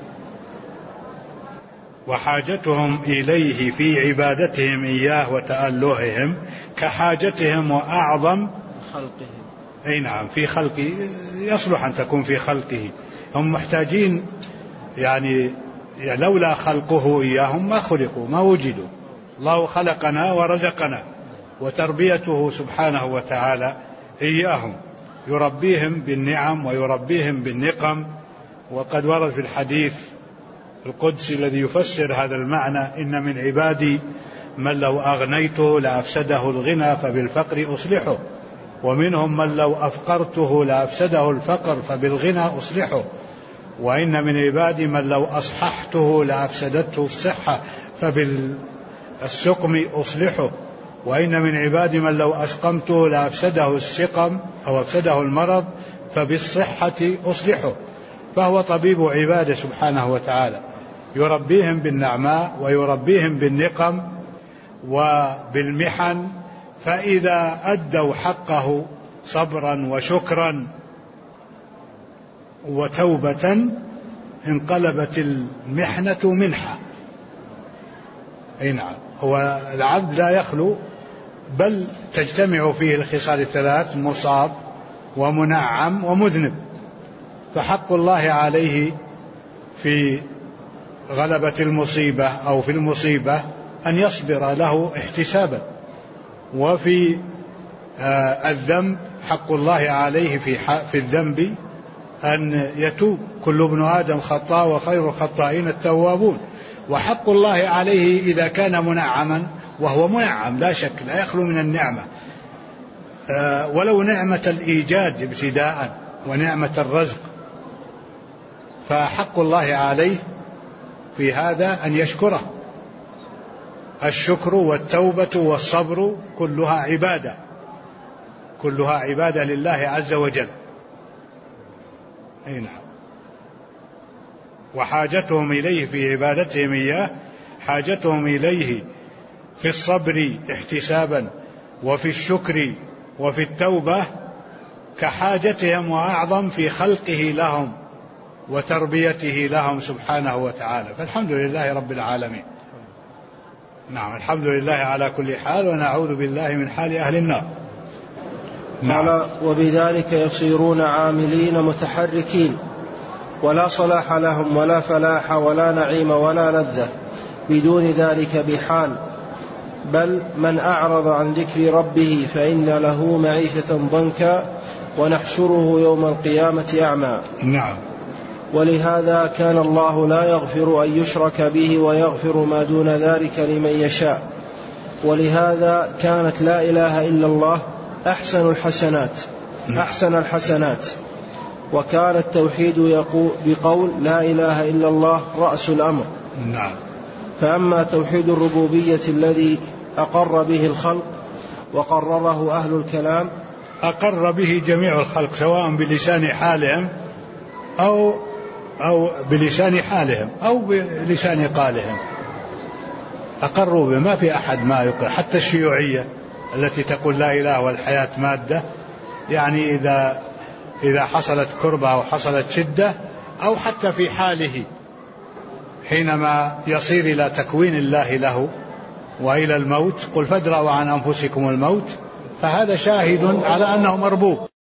Speaker 1: وحاجتهم إليه في عبادتهم إياه وتألههم كحاجتهم وأعظم
Speaker 3: خلقهم.
Speaker 1: أي نعم. في خلقه يصلح أن تكون في خلقه، هم محتاجين يعني لولا خلقه إياهم ما خلقوا ما وجدوا. الله خلقنا ورزقنا، وتربيته سبحانه وتعالى إياهم، يربيهم بالنعم ويربيهم بالنقم. وقد ورد في الحديث القدسي الذي يفسر هذا المعنى إن من عبادي من لو أغنيته لأفسده الغنى فبالفقر أصلحه، ومنهم من لو أفقرته لأفسده الفقر فبالغنى أصلحه، وإن من عبادي من لو أصححته لأفسدته الصحة فبالسقم أصلحه، وإن من عبادي من لو أسقمته لأفسده السقم أو أفسده المرض فبالصحة أصلحه. فهو طبيب عباده سبحانه وتعالى، يربيهم بالنعماء ويربيهم بالنقم وبالمحن، فإذا أدوا حقه صبرا وشكرا وتوبة انقلبت المحنة منحة. أي نعم. هو العبد لا يخلو بل تجتمع فيه الخصال الثلاث: مصاب ومنعم ومذنب. فحق الله عليه في غلبة المصيبة أو في المصيبة أن يصبر له احتسابا، وفي الذنب حق الله عليه في الذنب أن يتوب. كل ابن آدم خطاء وخير الخطائين التوابون. وحق الله عليه إذا كان منعما، وهو منعم لا شك لا يخلو من النعمة، ولو نعمة الإيجاد ابتداء ونعمة الرزق، فحق الله عليه في هذا أن يشكره. الشكر والتوبة والصبر كلها عبادة، كلها عبادة لله عز وجل. أي نعم. وحاجتهم إليه في عبادتهم إياه، حاجتهم إليه في الصبر احتسابا وفي الشكر وفي التوبة كحاجتهم وأعظم في خلقه لهم وتربيته لهم سبحانه وتعالى. فالحمد لله رب العالمين. نعم. الحمد لله على كل حال، ونعوذ بالله من حال أهل النار.
Speaker 3: قال وبذلك يصيرون عاملين متحركين، ولا صلاح لهم ولا فلاح ولا نعيم ولا لذة بدون ذلك بحال. بل من أعرض عن ذكر ربه فإن له معيشة ضنكا ونحشره يوم القيامة أعمى.
Speaker 1: نعم.
Speaker 3: ولهذا كان الله لا يغفر أن يشرك به ويغفر ما دون ذلك لمن يشاء. ولهذا كانت لا إله إلا الله أحسن الحسنات وكان التوحيد بقول لا إله إلا الله رأس الأمر.
Speaker 1: نعم.
Speaker 3: فأما توحيد الربوبية الذي أقر به الخلق وقرره أهل الكلام،
Speaker 1: أقر به جميع الخلق سواء بلسان حالهم أو بلسان حالهم أو بلسان قالهم، أقروا به، ما في أحد ما يقر. حتى الشيوعية التي تقول لا إله والحياة مادة، يعني إذا حصلت كربة أو حصلت شدة أو حتى في حاله حينما يصير إلى تكوين الله له وإلى الموت، قل فادرأوا عن أنفسكم الموت، فهذا شاهد على أنه مربوب.